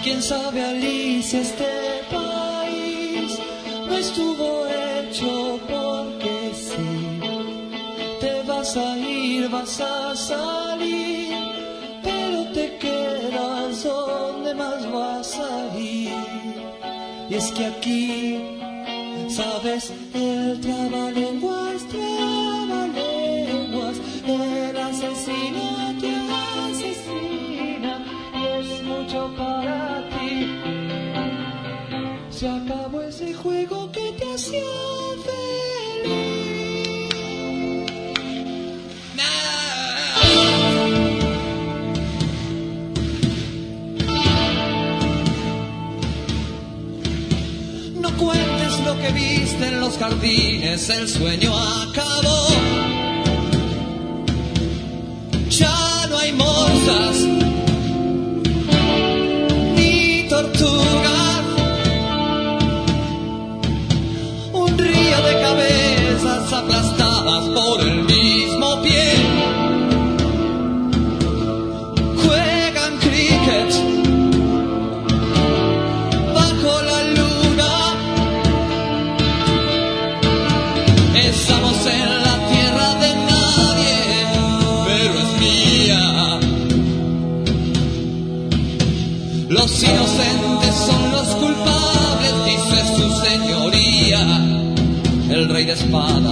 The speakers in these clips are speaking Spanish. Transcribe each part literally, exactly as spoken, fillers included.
Quién sabe, Alicia, este país no estuvo hecho porque sí. Te vas a ir, vas a salir, pero te quedas donde más vas a ir. Y es que aquí, sabes, el trabalenguas, trabalenguas, el asesino te asesina y es mucho para ti. Se acabó ese juego que te hacía feliz. No cuentes lo que viste en los jardines, el sueño acabó. Ya no hay morsas ni tortugas, un río de cabezas aplastadas por el mismo pie. Juegan cricket bajo la luna. Estamos en la tierra de nadie, pero es mía. Los inocentes son los culpables, dice su señoría, el rey de espadas.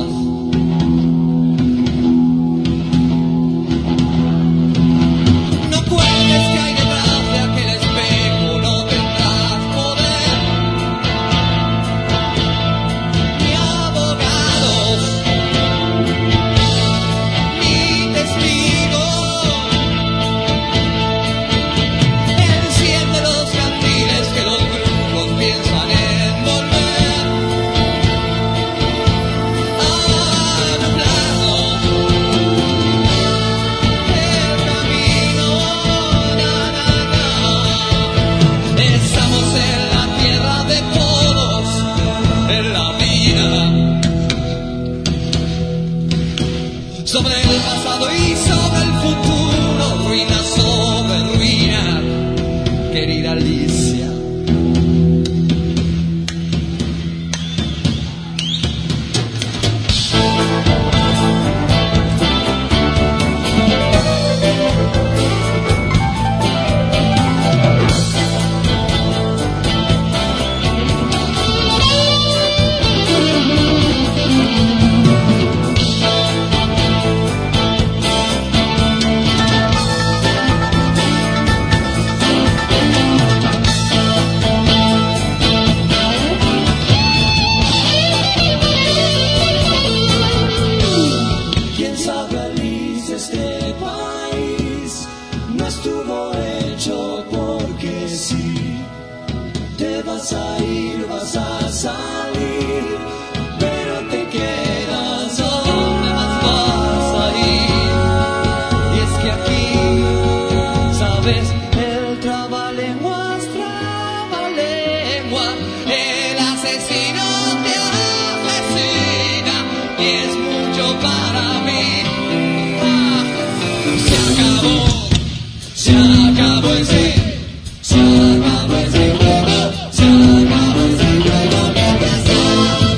No cuentes que hay detrás de aquel espejo, no tendrás poder, ni abogados, ni testigos. Enciende los candiles que los brujos piensan envolver. Nublarnos el camino, na, na, na. Estamos en la tierra de todos, en la vida, sobre el pasado y sobre el futuro, ruina sobre ruina, querida Alicia. Quién sabe, Alicia, este país no estuvo hecho porque sí. Te vas a ir, vas a salir, pero te quedas donde más vas a ir. Y es que aquí, sabes, el trabalenguas, trabalengua, el asesino te asesina y es mucho para mí. Ah, se acabó, se acabó ese, se acabó ese juego, se acabó ese juego que te hacía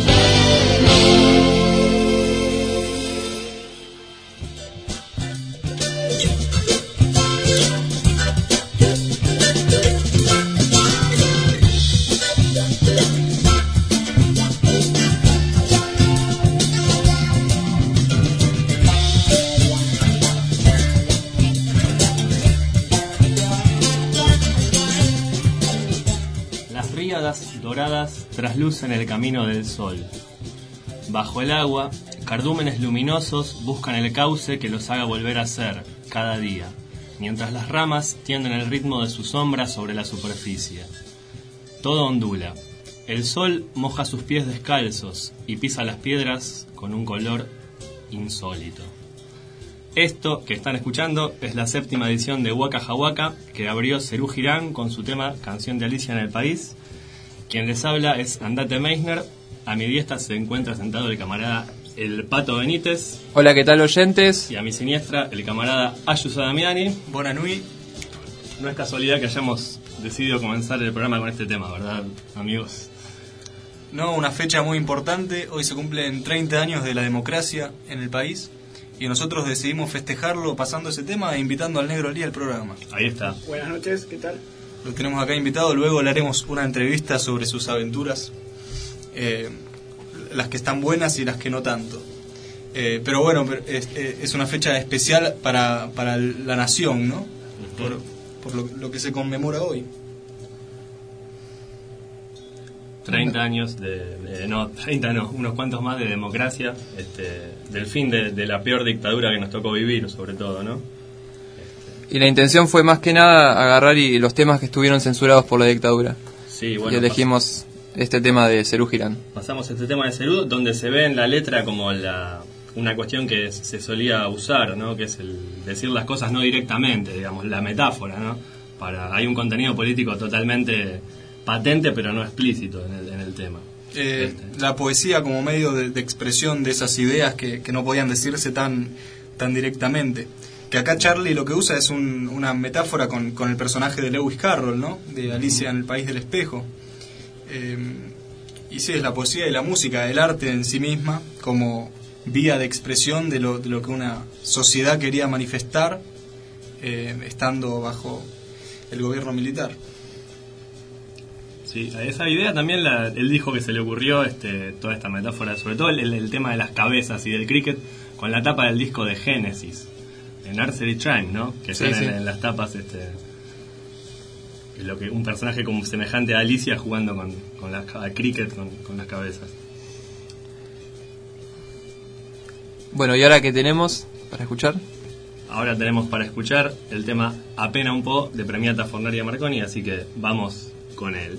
Las ríadas doradas traslucen el camino del sol. Bajo el agua, cardúmenes luminosos buscan el cauce que los haga volver a ser, cada día, mientras las ramas tienden el ritmo de su sombra sobre la superficie. Todo ondula. El sol moja sus pies descalzos y pisa las piedras con un color insólito. Esto que están escuchando es la séptima edición de Waka Jawaka, que abrió Serú Girán con su tema Canción de Alicia en el País. Quien les habla es Andate Meisner. A mi diestra se encuentra sentado el camarada el Pato Benítez. Hola, ¿qué tal, oyentes? Y a mi siniestra el camarada Ayuso Damiani. Buena nuit. No es casualidad que hayamos decidido comenzar el programa con este tema, ¿verdad, amigos? No, una fecha muy importante. Hoy se cumplen treinta años de la democracia en el país y nosotros decidimos festejarlo pasando ese tema e invitando al Negro Ali al programa. Ahí está. Buenas noches, ¿qué tal? Lo tenemos acá invitado, luego le haremos una entrevista sobre sus aventuras, eh, las que están buenas y las que no tanto. Eh, pero bueno, es, es una fecha especial para, para la nación, ¿no? Por, por lo, lo que se conmemora hoy. treinta años de, de... No, treinta no, unos cuantos más de democracia, este, del fin de, de la peor dictadura que nos tocó vivir, sobre todo, ¿no? Este... Y la intención fue más que nada agarrar y los temas que estuvieron censurados por la dictadura. Sí, bueno, y elegimos pas- este tema de Serú Girán. Pasamos este tema de Serú, donde se ve en la letra como la... una cuestión que se solía usar, ¿no? Que es el decir las cosas no directamente, digamos, la metáfora, ¿no? Para, hay un contenido político totalmente patente, pero no explícito en el, en el tema. Eh, este. La poesía como medio de, de expresión de esas ideas que, que no podían decirse tan, tan directamente. Que acá Charlie lo que usa es un, una metáfora con, con el personaje de Lewis Carroll, ¿no? De Alicia en el País del Espejo. Eh, y sí, es la poesía y la música, el arte en sí misma, como vía de expresión de lo, de lo que una sociedad quería manifestar eh, estando bajo el gobierno militar. Sí, a esa idea también la, él dijo que se le ocurrió este, toda esta metáfora, sobre todo el, el tema de las cabezas y del cricket, con la tapa del disco de Genesis, de Nursery Rhyme, ¿no? Que sí, están sí. en, en las tapas, este, lo que un personaje como semejante a Alicia jugando con, con las, al cricket con, con las cabezas. Bueno, ¿y ahora qué tenemos para escuchar? Ahora tenemos para escuchar el tema Apena un po' de Premiata Fornaria Marconi, así que vamos con él.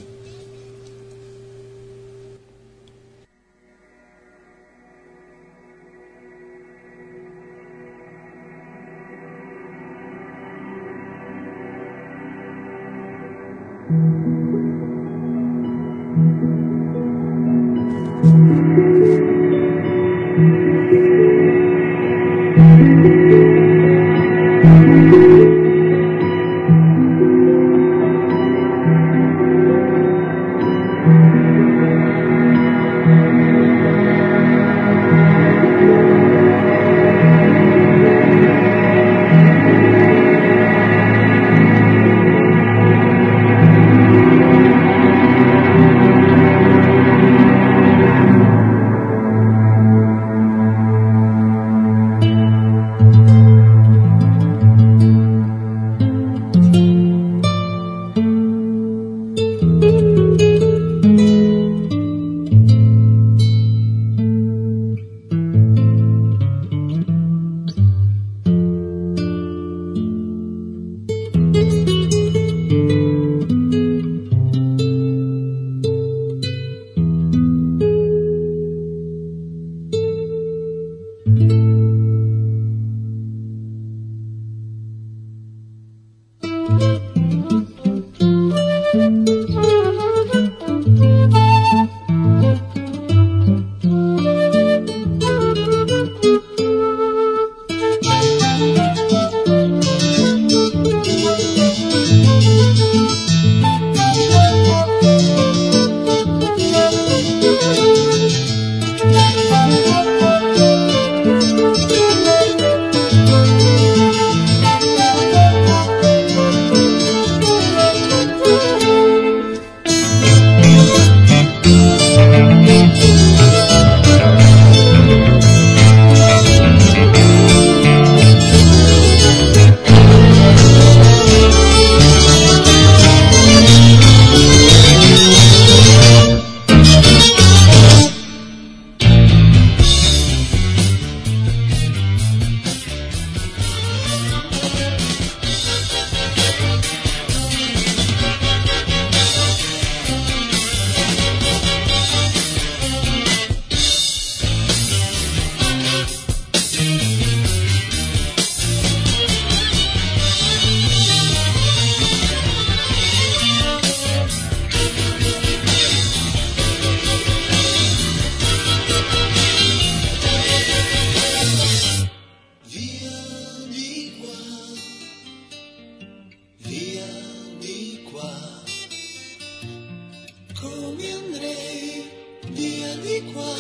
qua,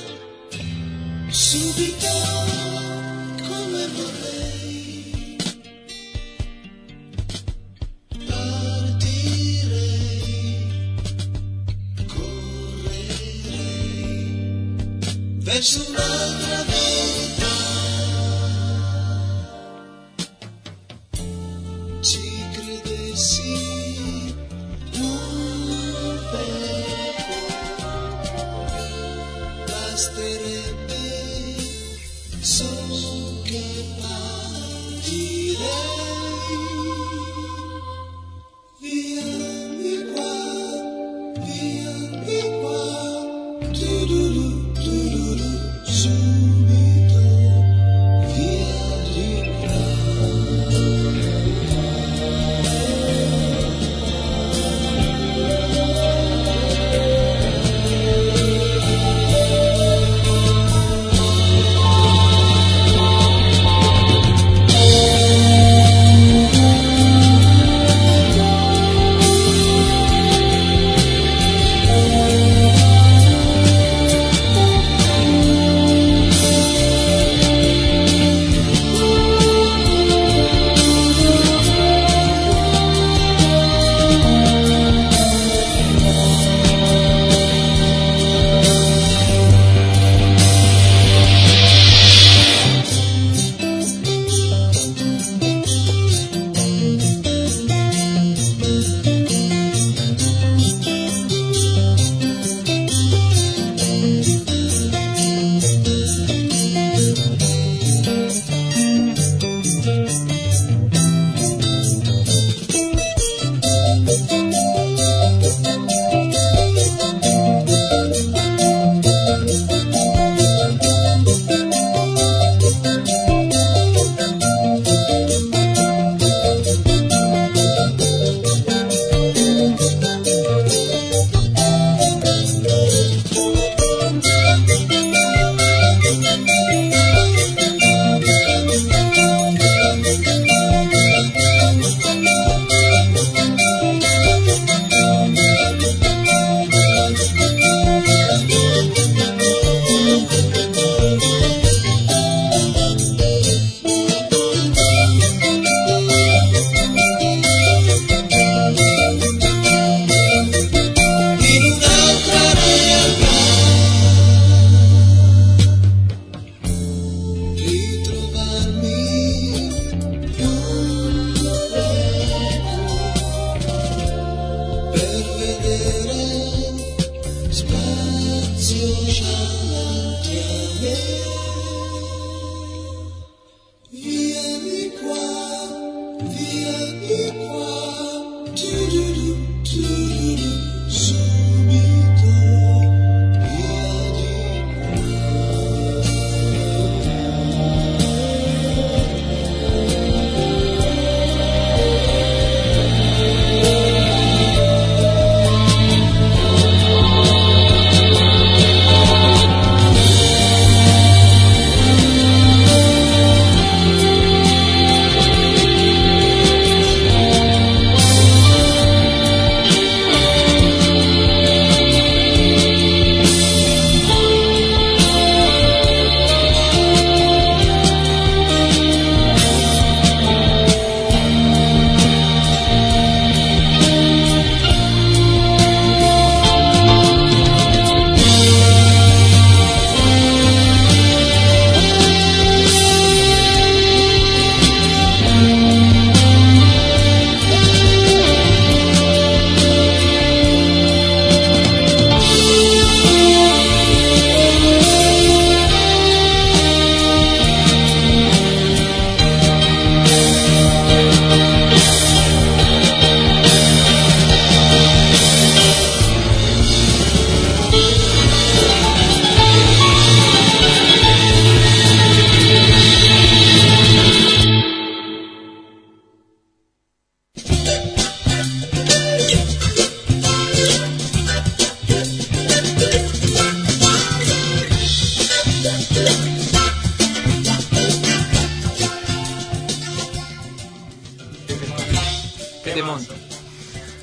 subito come vorrei. Partirei, correrei verso un'altra vita. Ci credessi non poco, basterebbe solo che partirei. Via di qua, via di qua, tu-du-du, tu-du-du, subito, via di qua.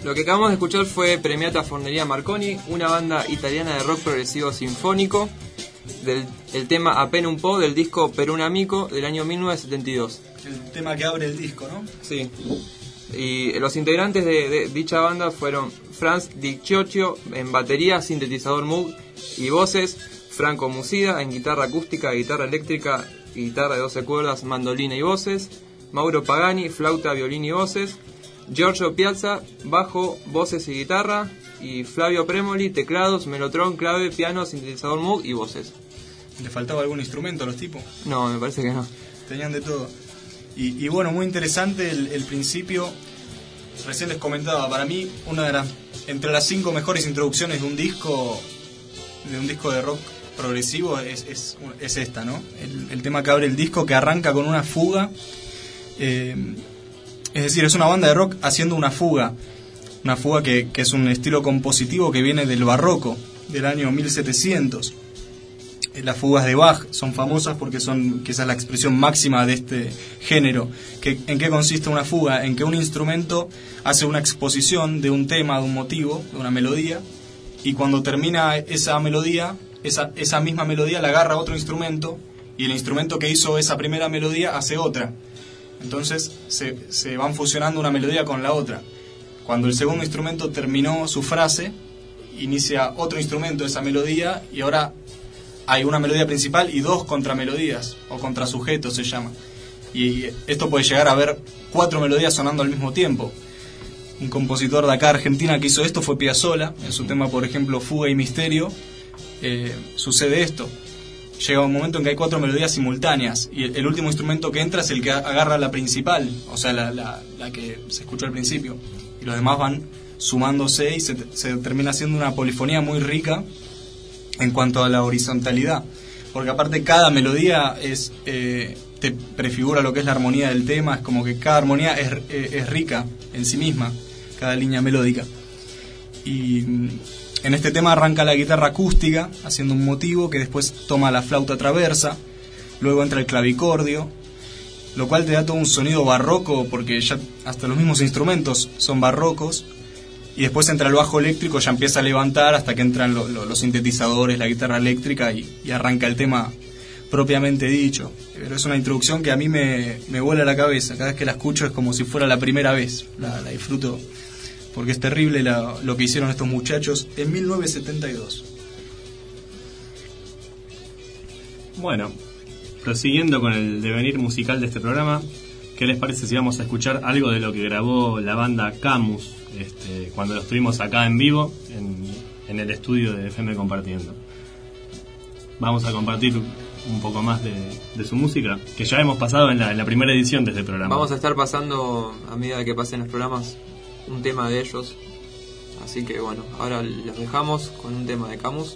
Lo que acabamos de escuchar fue Premiata Forneria Marconi, una banda italiana de rock progresivo sinfónico, del el tema Appena un po' del disco Per un amico del año mil novecientos setenta y dos. El tema que abre el disco, ¿no? Sí. Y los integrantes de, de dicha banda fueron Franz Di Cioccio en batería, sintetizador Moog y voces, Franco Musida en guitarra acústica, guitarra eléctrica, guitarra de doce cuerdas, mandolina y voces, Mauro Pagani, flauta, violín y voces, Giorgio Piazza, bajo, voces y guitarra, y Flavio Premoli, teclados, melotron, clave, piano, sintetizador Moog y voces. ¿Le faltaba algún instrumento a los tipos? No, me parece que no. Tenían de todo. Y, y bueno, muy interesante el, el principio. Recién les comentaba, para mí, una de las, entre las cinco mejores introducciones de un disco, de un disco de rock progresivo es, es, es esta, ¿no? El, el tema que abre el disco, que arranca con una fuga. Eh, es decir, es una banda de rock haciendo una fuga. Una fuga que, que es un estilo compositivo que viene del barroco, del año mil setecientos. Las fugas de Bach son famosas porque son quizás la expresión máxima de este género. ¿Que, ¿En qué consiste una fuga? En que un instrumento hace una exposición de un tema, de un motivo, de una melodía, y cuando termina esa melodía, esa, esa misma melodía la agarra otro instrumento, y el instrumento que hizo esa primera melodía hace otra. Entonces se, se van fusionando una melodía con la otra. Cuando el segundo instrumento terminó su frase, inicia otro instrumento esa melodía, y ahora hay una melodía principal y dos contramelodías, o contrasujetos se llama. Y esto puede llegar a haber cuatro melodías sonando al mismo tiempo. Un compositor de acá, Argentina, que hizo esto fue Piazzolla. En su tema, por ejemplo, Fuga y Misterio, eh, sucede esto. Llega un momento en que hay cuatro melodías simultáneas, y el, el último instrumento que entra es el que agarra la principal, o sea, la, la, la que se escuchó al principio. Y los demás van sumándose y se, se termina haciendo una polifonía muy rica en cuanto a la horizontalidad, porque aparte cada melodía es eh, te prefigura lo que es la armonía del tema. Es como que cada armonía es, eh, es rica en sí misma, cada línea melódica. Y en este tema arranca la guitarra acústica haciendo un motivo que después toma la flauta traversa, luego entra el clavicordio, lo cual te da todo un sonido barroco, porque ya hasta los mismos instrumentos son barrocos. Y después entra el bajo eléctrico, ya empieza a levantar hasta que entran lo, lo, los sintetizadores, la guitarra eléctrica, y, y arranca el tema propiamente dicho. Pero es una introducción que a mí me, me vuela la cabeza. Cada vez que la escucho es como si fuera la primera vez. La, la disfruto porque es terrible la, lo que hicieron estos muchachos en mil novecientos setenta y dos. Bueno, prosiguiendo con el devenir musical de este programa, ¿qué les parece si vamos a escuchar algo de lo que grabó la banda Camus este, cuando lo estuvimos acá en vivo en, en el estudio de F M Compartiendo? Vamos a compartir un poco más de, de su música, que ya hemos pasado en la, en la primera edición de este programa. Vamos a estar pasando, a medida que pasen los programas, un tema de ellos. Así que bueno, ahora los dejamos con un tema de Camus.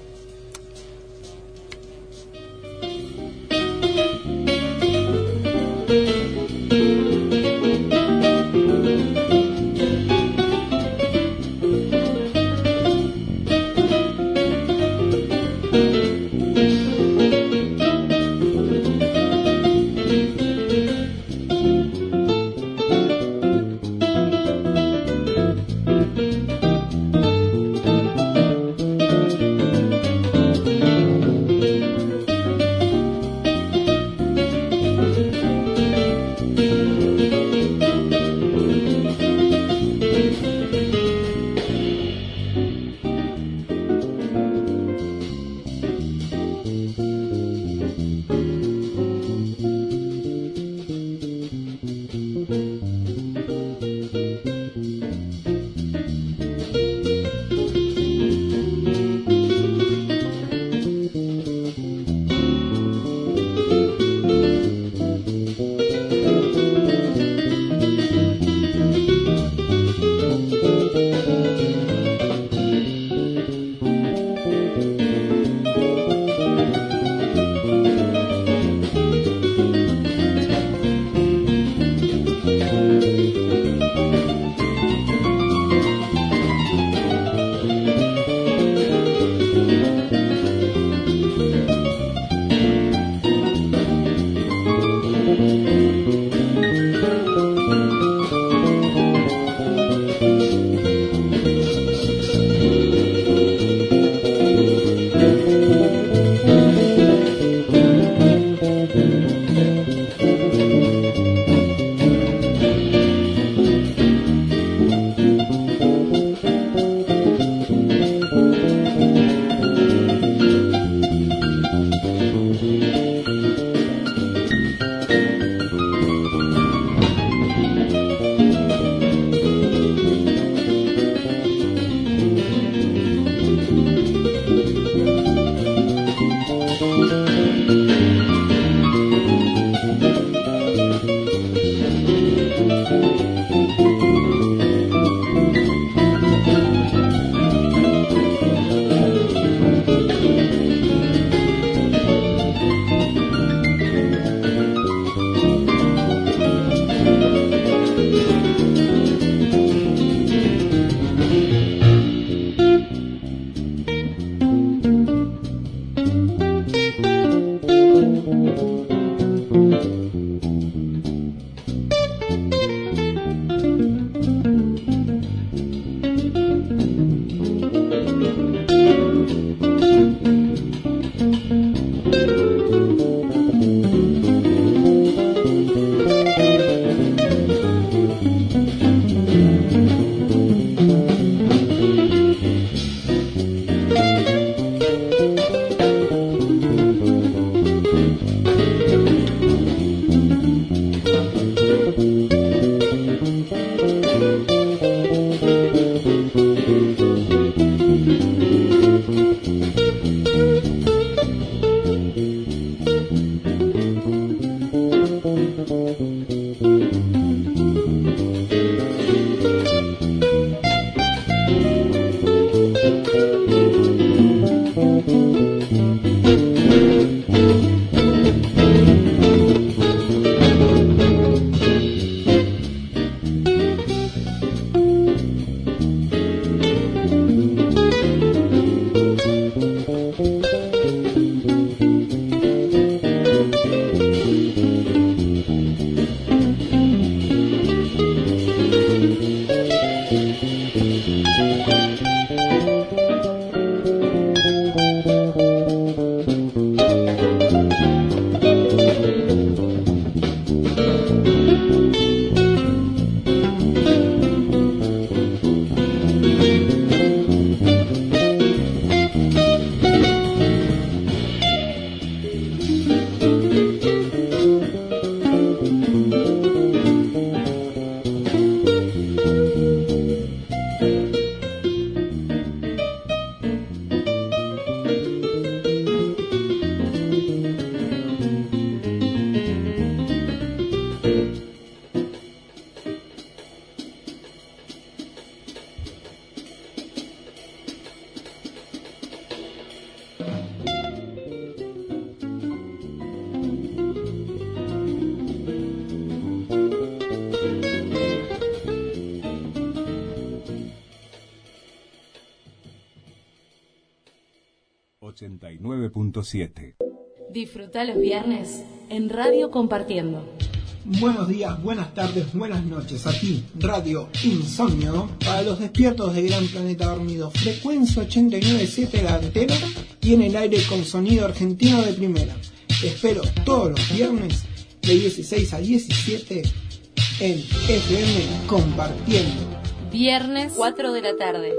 ochenta y nueve punto siete. Disfruta los viernes en Radio Compartiendo. Buenos días, buenas tardes, buenas noches. Aquí, Radio Insomnio, para los despiertos de Gran Planeta Dormido. Frecuencia ochenta y nueve punto siete la antena y en el aire con sonido argentino de primera. Te espero todos los viernes de dieciséis a diecisiete en F M Compartiendo. Viernes cuatro de la tarde.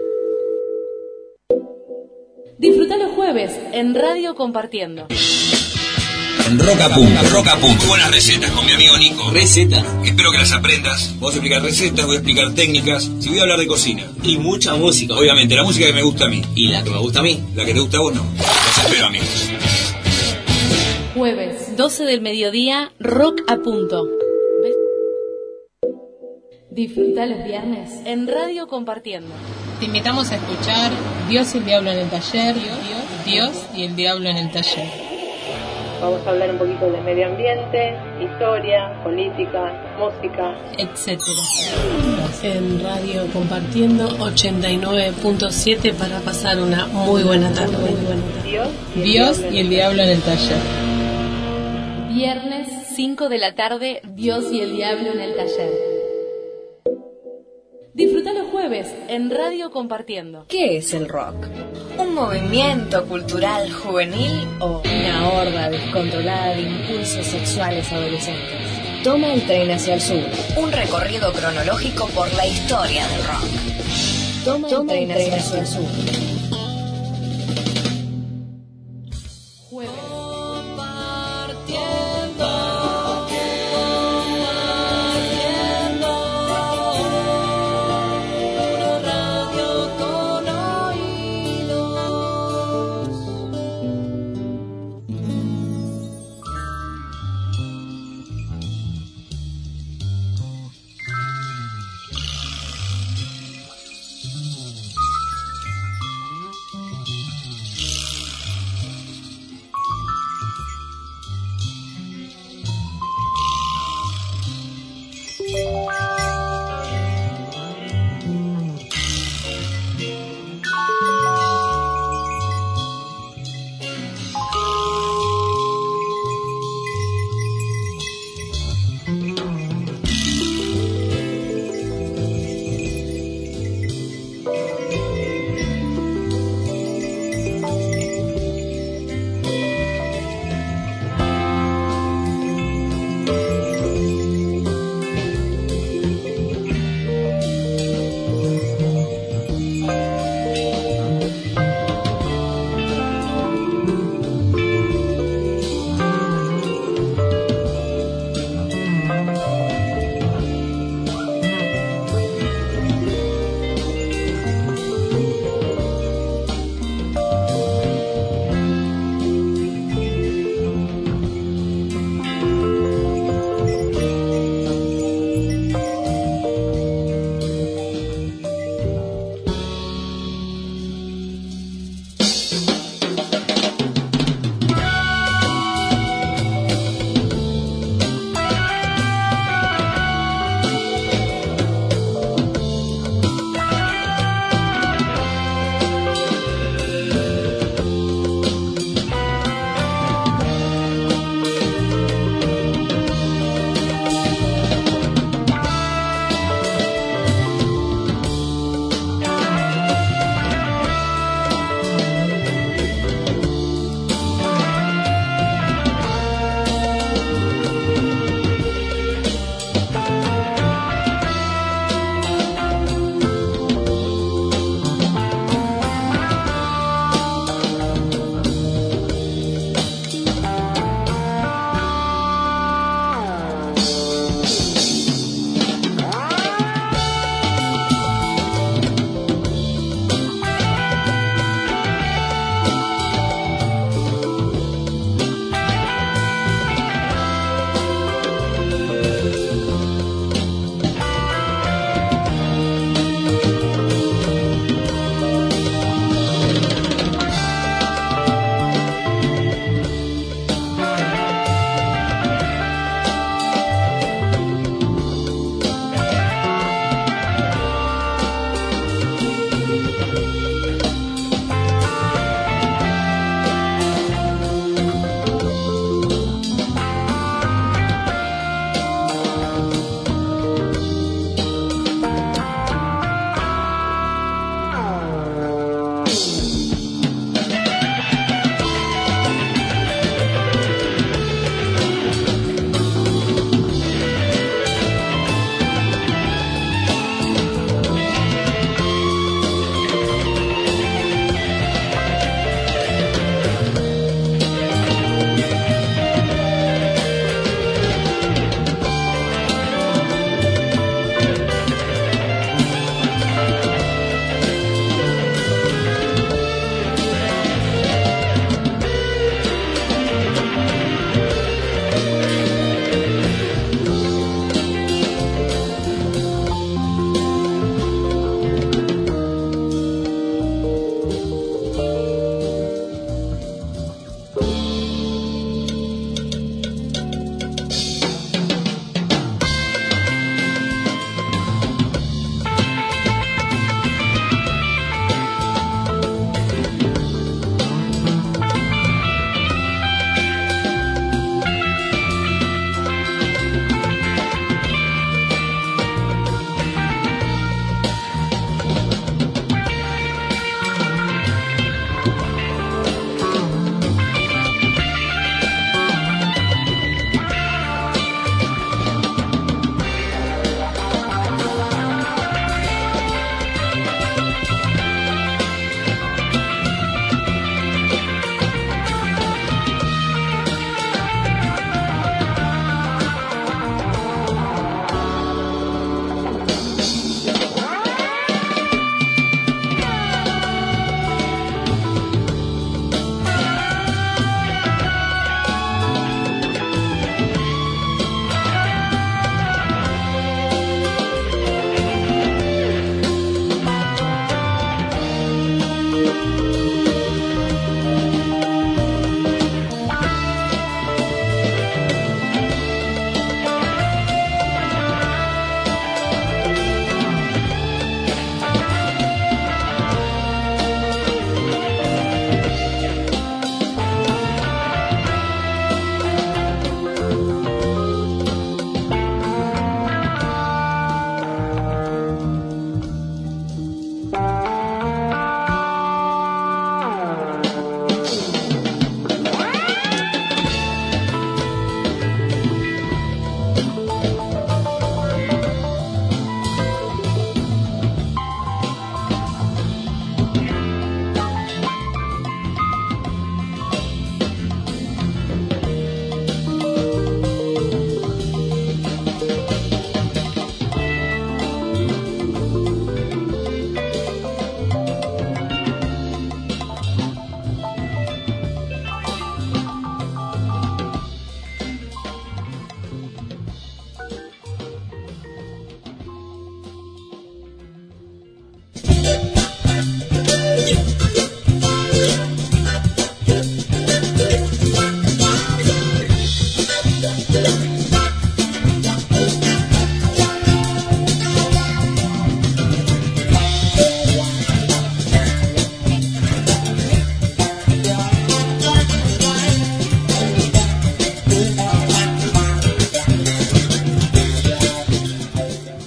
Disfruta los jueves en Radio Compartiendo. En Roca Punto, Roca Punto. Buenas recetas con mi amigo Nico. ¿Recetas? Espero que las aprendas. Voy a explicar recetas, voy a explicar técnicas. Si voy a hablar de cocina. Y mucha música. Obviamente, la música que me gusta a mí. ¿Y la que me gusta a mí? La que te gusta a vos no. Los espero, amigos. Jueves, doce del mediodía, Rock a Punto. ¿Ves? Disfruta los viernes en Radio Compartiendo. Te invitamos a escuchar Dios y el Diablo en el Taller. Dios, Dios y el Diablo en el Taller. Vamos a hablar un poquito de medio ambiente, historia, política, música, etcétera. En Radio Compartiendo ochenta y nueve punto siete para pasar una muy buena tarde. Muy buena tarde. Dios, y el, Dios diablo y el Diablo en el Taller. Viernes cinco de la tarde, Dios y el Diablo en el Taller. Disfruta los jueves en Radio Compartiendo. ¿Qué es el rock? ¿Un movimiento cultural juvenil o una horda descontrolada de impulsos sexuales adolescentes? Toma el tren hacia el sur. Un recorrido cronológico por la historia del rock. Toma, Toma el tren, el tren hacia, hacia el sur. Jueves.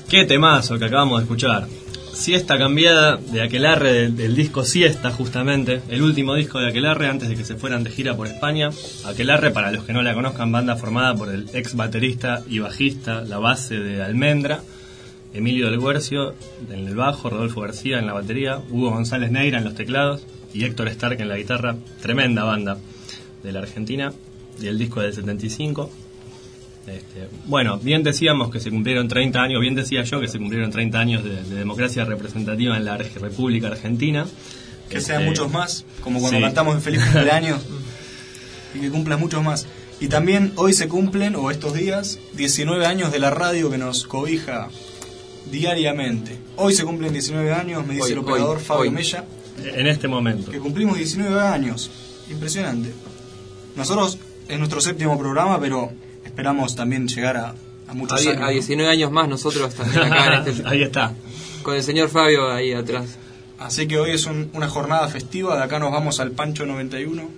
Qué temazo que acabamos de escuchar. Siesta cambiada de Aquelarre, del, del disco Siesta, justamente, el último disco de Aquelarre antes de que se fueran de gira por España. Aquelarre, para los que no la conozcan, banda formada por el ex baterista y bajista, la base de Almendra, Emilio del Guercio en el bajo, Rodolfo García en la batería, Hugo González Neira en los teclados y Héctor Stark en la guitarra. Tremenda banda de la Argentina, y el disco del setenta y cinco. Este, bueno, bien decíamos que se cumplieron treinta años, bien decía yo que se cumplieron treinta años de, de democracia representativa en la República Argentina. Que este, sean muchos más, como cuando sí. cantamos en Feliz Cumpleaños, y que cumplas muchos más. Y también hoy se cumplen, o estos días, diecinueve años de la radio que nos cobija diariamente. Hoy se cumplen diecinueve años, me dice Hoy, el operador hoy, Fabio hoy. Mella. En este momento. Que cumplimos diecinueve años. Impresionante. Nosotros es nuestro séptimo programa, pero esperamos también llegar a, a muchos A, die- años. a diecinueve años más nosotros también acá en este... Ahí está. Con el señor Fabio ahí atrás. Así que hoy es un- una jornada festiva. De acá nos vamos al Pancho noventa y uno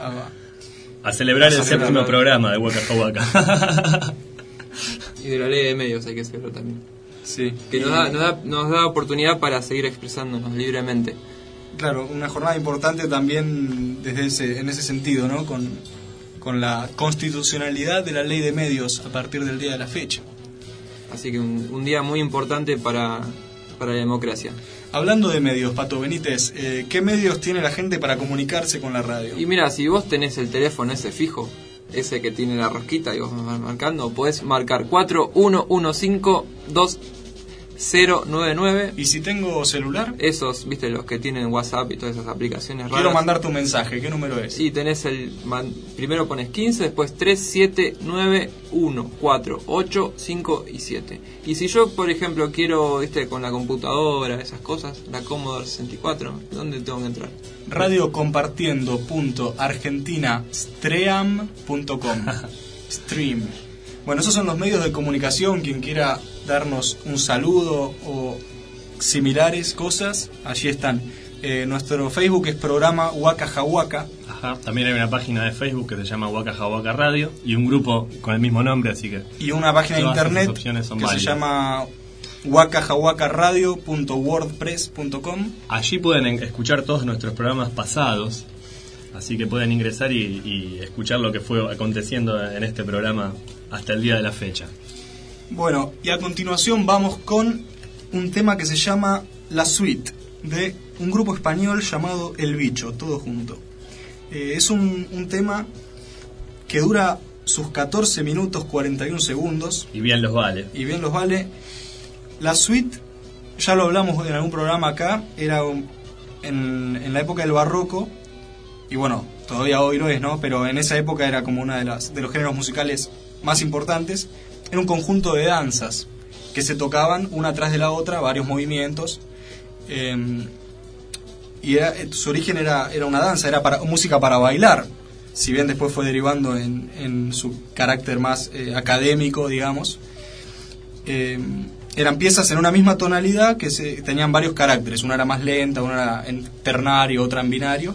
a, A celebrar a el celebrar. séptimo programa de Waka Waka. Y de la ley de medios hay que hacerlo también. Sí. Que nos da, nos da, nos da oportunidad para seguir expresándonos libremente. Claro, una jornada importante también desde ese, en ese sentido, ¿no? Con, con la constitucionalidad de la ley de medios a partir del día de la fecha. Así que un, un día muy importante para, para la democracia. Hablando de medios, Pato Benítez, eh, ¿qué medios tiene la gente para comunicarse con la radio? Y mira, si vos tenés el teléfono ese fijo, ese que tiene la rosquita y vos vas marcando, podés marcar cuatro uno uno cinco dos cero nueve nueve. ¿Y si tengo celular? Esos, viste, los que tienen WhatsApp y todas esas aplicaciones raras. Quiero mandarte un mensaje, ¿qué número es? Y tenés el... Man, primero pones quince, después tres siete nueve uno cuatro ocho cinco y siete. Y si yo, por ejemplo, quiero, viste, con la computadora, esas cosas, la Commodore sesenta y cuatro, ¿dónde tengo que entrar? radio compartiendo punto argentina stream punto com. Stream. Bueno, esos son los medios de comunicación. Quien quiera darnos un saludo o similares cosas, allí están. Eh, nuestro Facebook es programa Waka Jawaka. Ajá. También hay una página de Facebook que se llama Waka Jawaka Radio y un grupo con el mismo nombre, así que y una página de todas internet esas opciones son que válidas. se llama waka jawaka radio punto wordpress punto com. Allí pueden en- escuchar todos nuestros programas pasados, así que pueden ingresar y, y escuchar lo que fue aconteciendo en este programa hasta el día de la fecha. Bueno, y a continuación vamos con un tema que se llama La Suite, de un grupo español llamado El Bicho, todo junto. Eh, es un, un tema que dura sus catorce minutos cuarenta y uno segundos. Y bien los vale. Y bien los vale. La Suite, ya lo hablamos en algún programa acá, era un- en, en la época del barroco, y bueno, todavía hoy lo es, ¿no? Pero en esa época era como uno de, las, de los géneros musicales más importantes. Era un conjunto de danzas que se tocaban una tras de la otra, varios movimientos. Eh, y era, su origen era, era una danza, era para, música para bailar, si bien después fue derivando en, en su carácter más eh, académico, digamos. Eh, eran piezas en una misma tonalidad que se, tenían varios caracteres, una era más lenta, una era en ternario, otra en binario.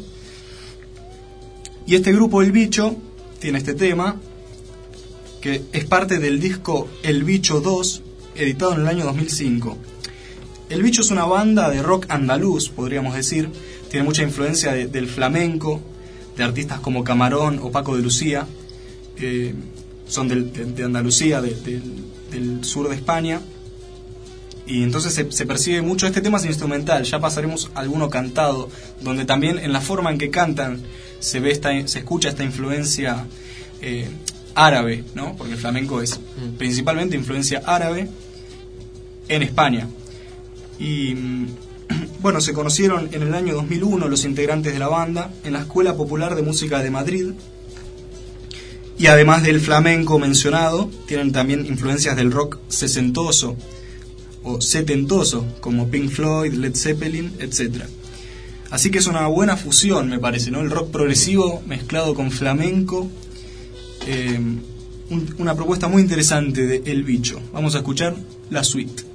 Y este grupo El Bicho tiene este tema, que es parte del disco El Bicho dos, editado en el año dos mil cinco. El Bicho es una banda de rock andaluz, podríamos decir. Tiene mucha influencia de, del flamenco, de artistas como Camarón o Paco de Lucía. Eh, son del, de, de Andalucía, de, de, del sur de España. Y entonces se, se percibe mucho. Este tema es instrumental, ya pasaremos a alguno cantado, donde también en la forma en que cantan se ve esta, se escucha esta influencia eh, árabe, ¿no? Porque el flamenco es principalmente influencia árabe en España. Y bueno, se conocieron en el año dos mil uno los integrantes de la banda en la Escuela Popular de Música de Madrid. Y además del flamenco mencionado, tienen también influencias del rock sesentoso o setentoso, como Pink Floyd, Led Zeppelin, etcétera. Así que es una buena fusión, me parece, ¿no? El rock progresivo mezclado con flamenco. Eh, un, una propuesta muy interesante de El Bicho. Vamos a escuchar La Suite.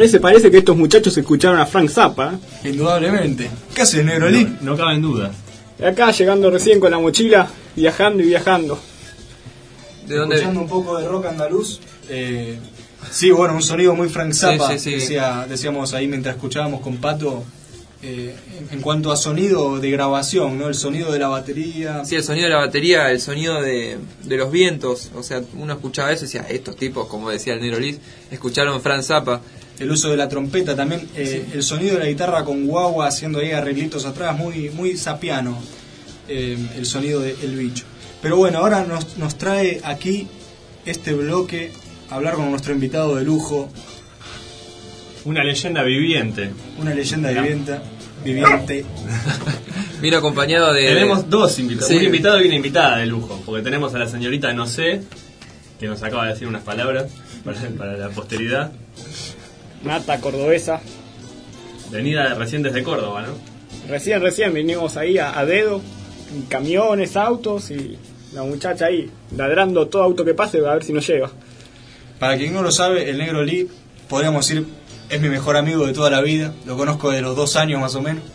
Parece, parece que estos muchachos escucharon a Frank Zappa. ¿eh? Indudablemente. ¿Qué haces, Negro Lee? No, no cabe en duda. Acá llegando recién con la mochila, viajando y viajando. ¿De dónde? Escuchando un poco de rock andaluz. Eh, sí, bueno, un sonido muy Frank Zappa. Sí, sí, sí. Decía, decíamos ahí mientras escuchábamos con Pato. Eh, en cuanto a sonido de grabación, ¿no? El sonido de la batería. Sí, el sonido de la batería, el sonido de, de los vientos. O sea, uno escuchaba eso y decía, estos tipos, como decía el Negro Liz, escucharon Frank Zappa. El uso de la trompeta también, eh, sí. El sonido de la guitarra con guagua haciendo ahí arreglitos atrás, muy muy zapiano, eh, el sonido de El Bicho. Pero bueno, ahora nos, nos trae aquí este bloque a hablar con nuestro invitado de lujo. Una leyenda viviente. Una leyenda viviente. viviente. Vino acompañado de... Tenemos dos invitados, sí. Un invitado y una invitada de lujo, porque tenemos a la señorita No sé, que nos acaba de decir unas palabras para, para la posteridad. Nata cordobesa. Venida recién desde Córdoba, ¿no? Recién, recién vinimos ahí a, a dedo, en camiones, autos y la muchacha ahí ladrando todo auto que pase a ver si nos lleva. Para quien no lo sabe, el Negro Lee, podríamos decir, es mi mejor amigo de toda la vida. Lo conozco de los dos años más o menos.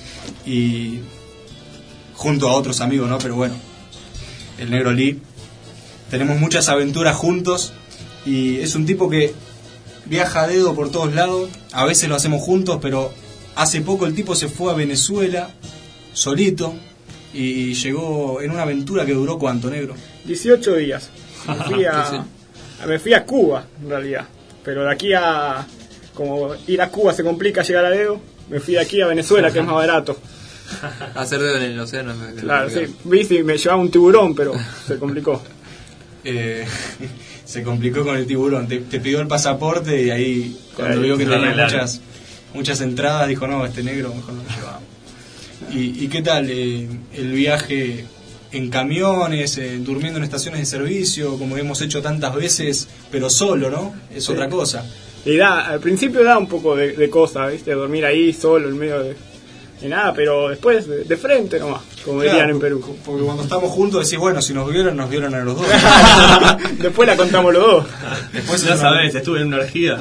Y junto a otros amigos, ¿no? Pero bueno, el Negro Lee, tenemos muchas aventuras juntos y es un tipo que viaja a dedo por todos lados. A veces lo hacemos juntos, pero hace poco el tipo se fue a Venezuela solito y llegó en una aventura que duró ¿cuánto, Negro? dieciocho días. Me fui a, me fui a Cuba, en realidad. Pero de aquí a... Como ir a Cuba se complica llegar a dedo, me fui de aquí a Venezuela, que es más barato. Hacer dedo en el océano. Claro, sí. Bici me llevaba un tiburón, pero se complicó. Eh, se complicó con el tiburón. Te, te pidió el pasaporte y ahí, cuando Ahí, vio que claro, tenía claro. muchas muchas entradas, dijo, no, este negro mejor no lo llevamos. ¿Y, y qué tal eh, el viaje en camiones, eh, durmiendo en estaciones de servicio, como hemos hecho tantas veces, pero solo, ¿no? Es Sí. otra cosa. Y da, al principio da un poco de, de cosa, ¿viste? Dormir ahí solo en medio de, de nada, pero después de, de frente nomás, como Claro, dirían en Perú. Porque cuando estamos juntos decís, bueno, si nos vieron, nos vieron a los dos. Después la contamos los dos. Después Ya es sabés, estuve en una orgía.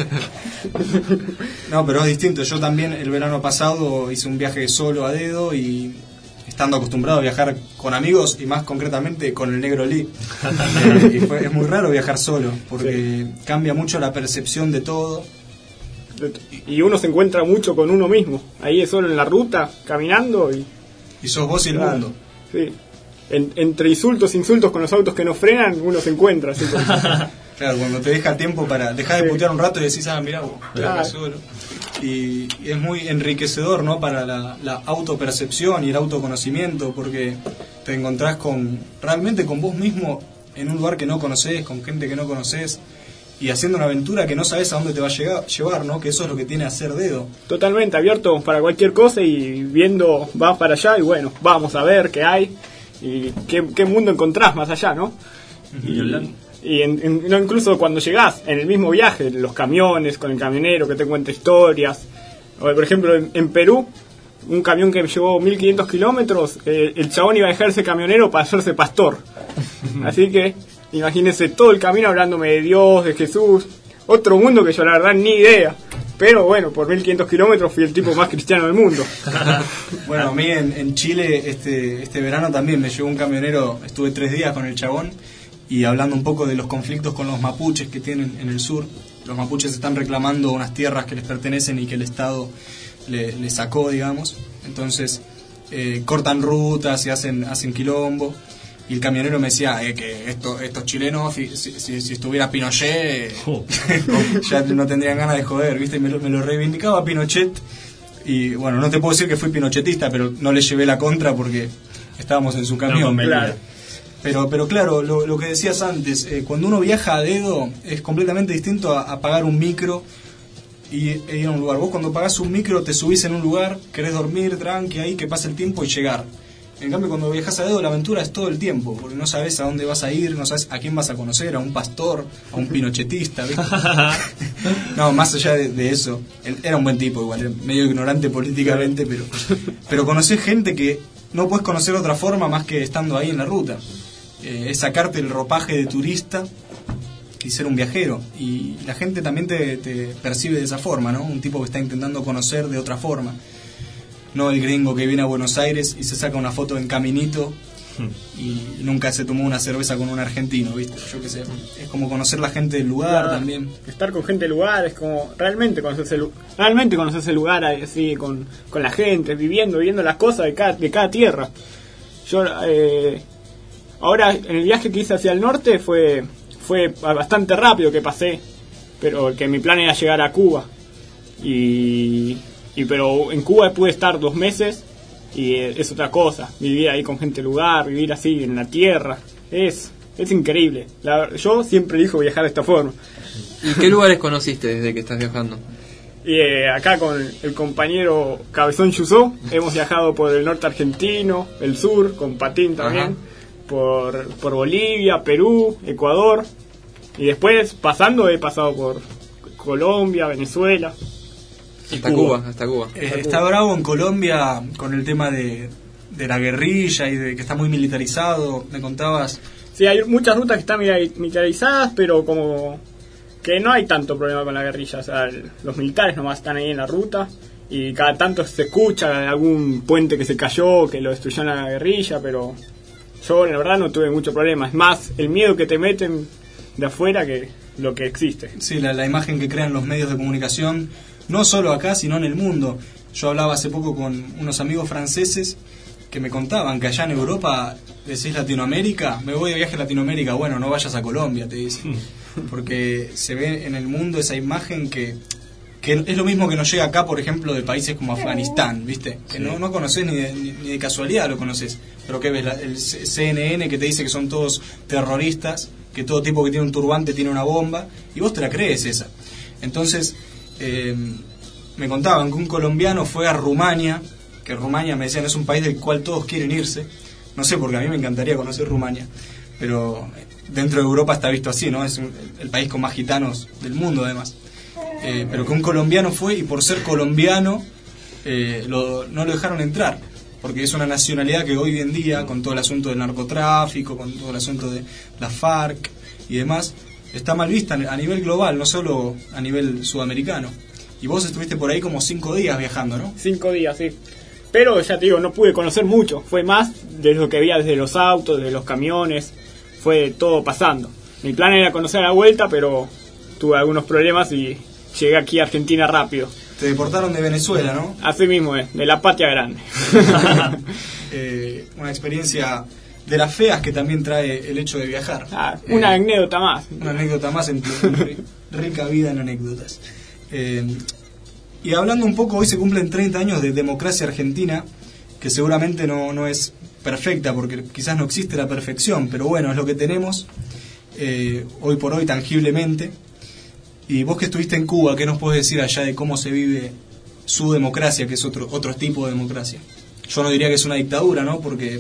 No, pero es distinto. Yo también el verano pasado hice un viaje solo a dedo y estando acostumbrado a viajar con amigos y más concretamente con el Negro Lee. Eh, y fue, es muy raro viajar solo porque sí. Cambia mucho la percepción de todo. Y uno se encuentra mucho con uno mismo. Ahí es solo en la ruta, caminando y... Y sos vos y el claro, mundo. Sí. En, entre insultos, insultos con los autos que no frenan, uno se encuentra. Así como... Claro, cuando te deja tiempo para... Dejás de putear un rato y decís, ah, mirá vos, claro. solo. Y, y es muy enriquecedor, ¿no? Para la, la autopercepción y el autoconocimiento, porque te encontrás con realmente con vos mismo en un lugar que no conocés, con gente que no conocés, y haciendo una aventura que no sabés a dónde te va a llegar, llevar, ¿no? Que eso es lo que tiene hacer dedo. Totalmente abierto para cualquier cosa y viendo, vas para allá y bueno, vamos a ver qué hay y qué, qué mundo encontrás más allá, ¿no? Y, y en, en, no, incluso cuando llegás en el mismo viaje, los camiones, con el camionero que te cuenta historias. O, por ejemplo, en, en Perú, un camión que me llevó mil quinientos kilómetros, eh, el chabón iba a dejarse camionero para hacerse pastor. Así que, imagínense todo el camino hablándome de Dios, de Jesús, otro mundo que yo la verdad ni idea. Pero bueno, por mil quinientos kilómetros fui el tipo más cristiano del mundo. Bueno, a mí en, en Chile este, este verano también me llevó un camionero, estuve tres días con el chabón y hablando un poco de los conflictos con los mapuches que tienen en el sur. Los mapuches están reclamando unas tierras que les pertenecen y que el Estado le, le sacó, digamos. Entonces eh, cortan rutas y hacen, hacen quilombo. Y el camionero me decía eh, que esto, estos chilenos, si, si, si estuviera Pinochet, oh. ya no tendrían ganas de joder, ¿viste? Y me lo, me lo reivindicaba Pinochet. Y bueno, no te puedo decir que fui pinochetista, pero no le llevé la contra porque estábamos en su camión. No, claro. Pero, pero claro, lo, lo que decías antes, eh, cuando uno viaja a dedo es completamente distinto a, a pagar un micro y e ir a un lugar. Vos cuando pagás un micro te subís en un lugar, querés dormir tranqui ahí, que pase el tiempo y llegar. En cambio, cuando viajas a dedo, la aventura es todo el tiempo, porque no sabes a dónde vas a ir, no sabes a quién vas a conocer, a un pastor, a un pinochetista, ¿viste? No, más allá de, de eso, él era un buen tipo igual, medio ignorante políticamente, pero, pero conocés gente que no puedes conocer de otra forma más que estando ahí en la ruta. Eh, es sacarte el ropaje de turista que ser un viajero. Y la gente también te, te percibe de esa forma, ¿no? Un tipo que está intentando conocer de otra forma. No el gringo que viene a Buenos Aires y se saca una foto en Caminito y nunca se tomó una cerveza con un argentino, ¿viste? Yo qué sé. Es como conocer la gente del lugar Claro, también. Estar con gente del lugar es como realmente conocer el, realmente conocer el lugar así con, con la gente, viviendo, viviendo las cosas de cada, de cada tierra. Yo eh, ahora en el viaje que hice hacia el norte fue fue bastante rápido que pasé, pero que mi plan era llegar a Cuba y, y pero en Cuba pude estar dos meses y es otra cosa, vivir ahí con gente del lugar, vivir así en la tierra, es es increíble. La, yo siempre elijo viajar de esta forma. ¿Y qué lugares conociste desde que estás viajando? Y eh, acá con el compañero Cabezón Yusó hemos viajado por el norte argentino, el sur, con Patín también, por, por Bolivia, Perú, Ecuador, y después pasando he pasado por Colombia, Venezuela. Hasta Cuba, hasta Cuba. Eh, está bravo en Colombia con el tema de, de la guerrilla y de que está muy militarizado, me contabas. Sí, hay muchas rutas que están militarizadas, pero como que no hay tanto problema con la guerrilla. O sea, el, los militares nomás están ahí en la ruta y cada tanto se escucha de algún puente que se cayó, que lo destruyó la guerrilla, pero yo la verdad no tuve mucho problema. Es más el miedo que te meten de afuera que lo que existe. Sí, la, la imagen que crean los medios de comunicación, no solo acá, sino en el mundo. Yo hablaba hace poco con unos amigos franceses que me contaban que allá en Europa, decís Latinoamérica, me voy de viaje a Latinoamérica, bueno, no vayas a Colombia, te dicen. Porque se ve en el mundo esa imagen que, que es lo mismo que nos llega acá, por ejemplo, de países como Afganistán, ¿viste? Que no, no conoces ni de, ni, ni de casualidad lo conoces. Pero que ves la, el C N N que te dice que son todos terroristas, que todo tipo que tiene un turbante tiene una bomba, y vos te la crees esa. Entonces, eh, me contaban que un colombiano fue a Rumania, que Rumania, me decían, es un país del cual todos quieren irse. No sé, porque a mí me encantaría conocer Rumania, pero dentro de Europa está visto así, ¿no? Es un, el país con más gitanos del mundo, además. Eh, pero que un colombiano fue y por ser colombiano eh, lo, no lo dejaron entrar, porque es una nacionalidad que hoy en día, con todo el asunto del narcotráfico, con todo el asunto de la FARC y demás, está mal vista a nivel global, no solo a nivel sudamericano. Y vos estuviste por ahí como cinco días viajando, ¿no? Cinco días, sí. Pero ya te digo, no pude conocer mucho. Fue más de lo que veía desde los autos, desde los camiones. Fue todo pasando. Mi plan era conocer a la vuelta, pero tuve algunos problemas y llegué aquí a Argentina rápido. Te deportaron de Venezuela, ¿no? Así mismo es, de la patria grande. eh, una experiencia de las feas que también trae el hecho de viajar. Ah, una eh, anécdota más. Una anécdota más en tu rica vida en anécdotas. Eh, y hablando un poco, hoy se cumplen treinta años de democracia argentina, que seguramente no, no es perfecta, porque quizás no existe la perfección, pero bueno, es lo que tenemos eh, hoy por hoy tangiblemente. Y vos que estuviste en Cuba, ¿qué nos puedes decir allá de cómo se vive su democracia, que es otro, otro tipo de democracia? Yo no diría que es una dictadura, ¿no? Porque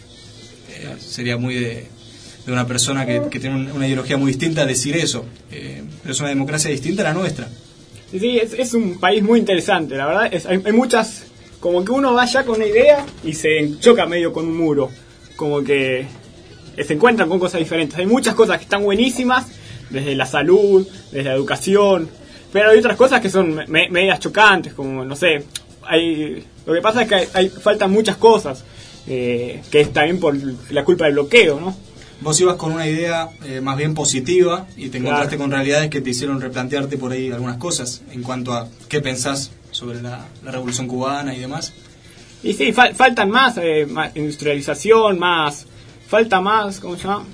eh, sería muy de, de una persona que, que tiene una ideología muy distinta decir eso, eh, pero es una democracia distinta a la nuestra. Sí, es, es un país muy interesante, la verdad. Es, hay, hay muchas, como que uno va ya con una idea y se choca medio con un muro, como que se encuentran con cosas diferentes. Hay muchas cosas que están buenísimas, desde la salud, desde la educación, pero hay otras cosas que son me, medias chocantes, como, no sé, hay lo que pasa es que hay, hay faltan muchas cosas, eh, que es también por la culpa del bloqueo, ¿no? Vos ibas con una idea eh, más bien positiva y te encontraste Claro. con realidades que te hicieron replantearte por ahí algunas cosas en cuanto a qué pensás sobre la, la Revolución Cubana y demás. Y sí, fal, faltan más, eh, más industrialización, más, falta más, ¿cómo se llama?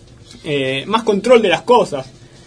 Eh, más control de las cosas,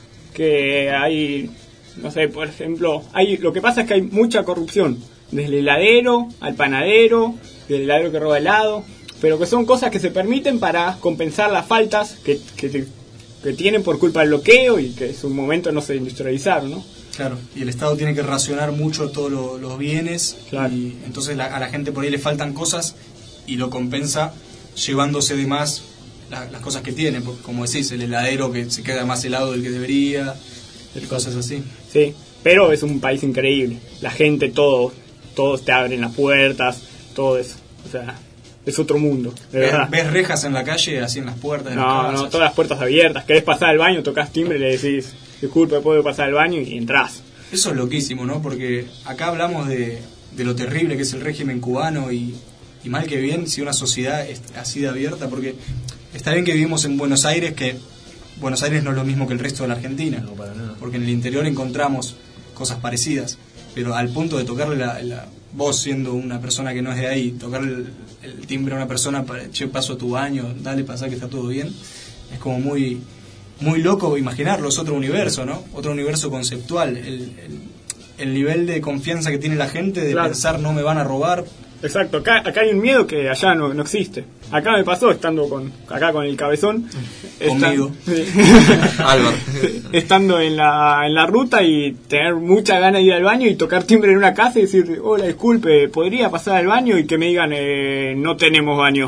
que hay, no sé, por ejemplo, hay lo que pasa es que hay mucha corrupción, desde el heladero al panadero, del heladero que roba helado, pero que son cosas que se permiten para compensar las faltas que, que, que tienen por culpa del bloqueo y que en su momento no se industrializaron, ¿no? Claro, y el Estado tiene que racionar mucho todos lo, los bienes, claro. Y entonces la, a la gente por ahí le faltan cosas y lo compensa llevándose de más la, las cosas que tiene, como decís, el heladero que se queda más helado del que debería, cosas así. Sí, pero es un país increíble, la gente, todo, todos te abren las puertas, todo eso, o sea, es otro mundo, de ¿Ves, verdad. ves rejas en la calle, así en las puertas de No, las casas? no, todas las puertas abiertas. Querés pasar al baño, tocas timbre y le decís, disculpe, ¿puedo pasar al baño? Y entrás. Eso es loquísimo, ¿no? Porque acá hablamos de, de lo terrible que es el régimen cubano y, y mal que bien si una sociedad es así de abierta, porque está bien que vivimos en Buenos Aires, que Buenos Aires no es lo mismo que el resto de la Argentina, No, para nada. porque en el interior encontramos cosas parecidas, pero al punto de tocarle la, la vos siendo una persona que no es de ahí, tocarle el, el timbre a una persona para, che, paso a tu baño, dale, pasá que está todo bien, es como muy muy loco imaginarlo, es otro universo, ¿no? Otro universo conceptual, el, el, el nivel de confianza que tiene la gente de Claro. pensar no me van a robar. Exacto, acá, acá hay un miedo que allá no, no existe. Acá me pasó estando con acá con el cabezón. Conmigo. Esta- Álvaro. estando en la, en la ruta y tener mucha ganas de ir al baño y tocar timbre en una casa y decir, hola, disculpe, ¿podría pasar al baño? Y que me digan, eh, no tenemos baño.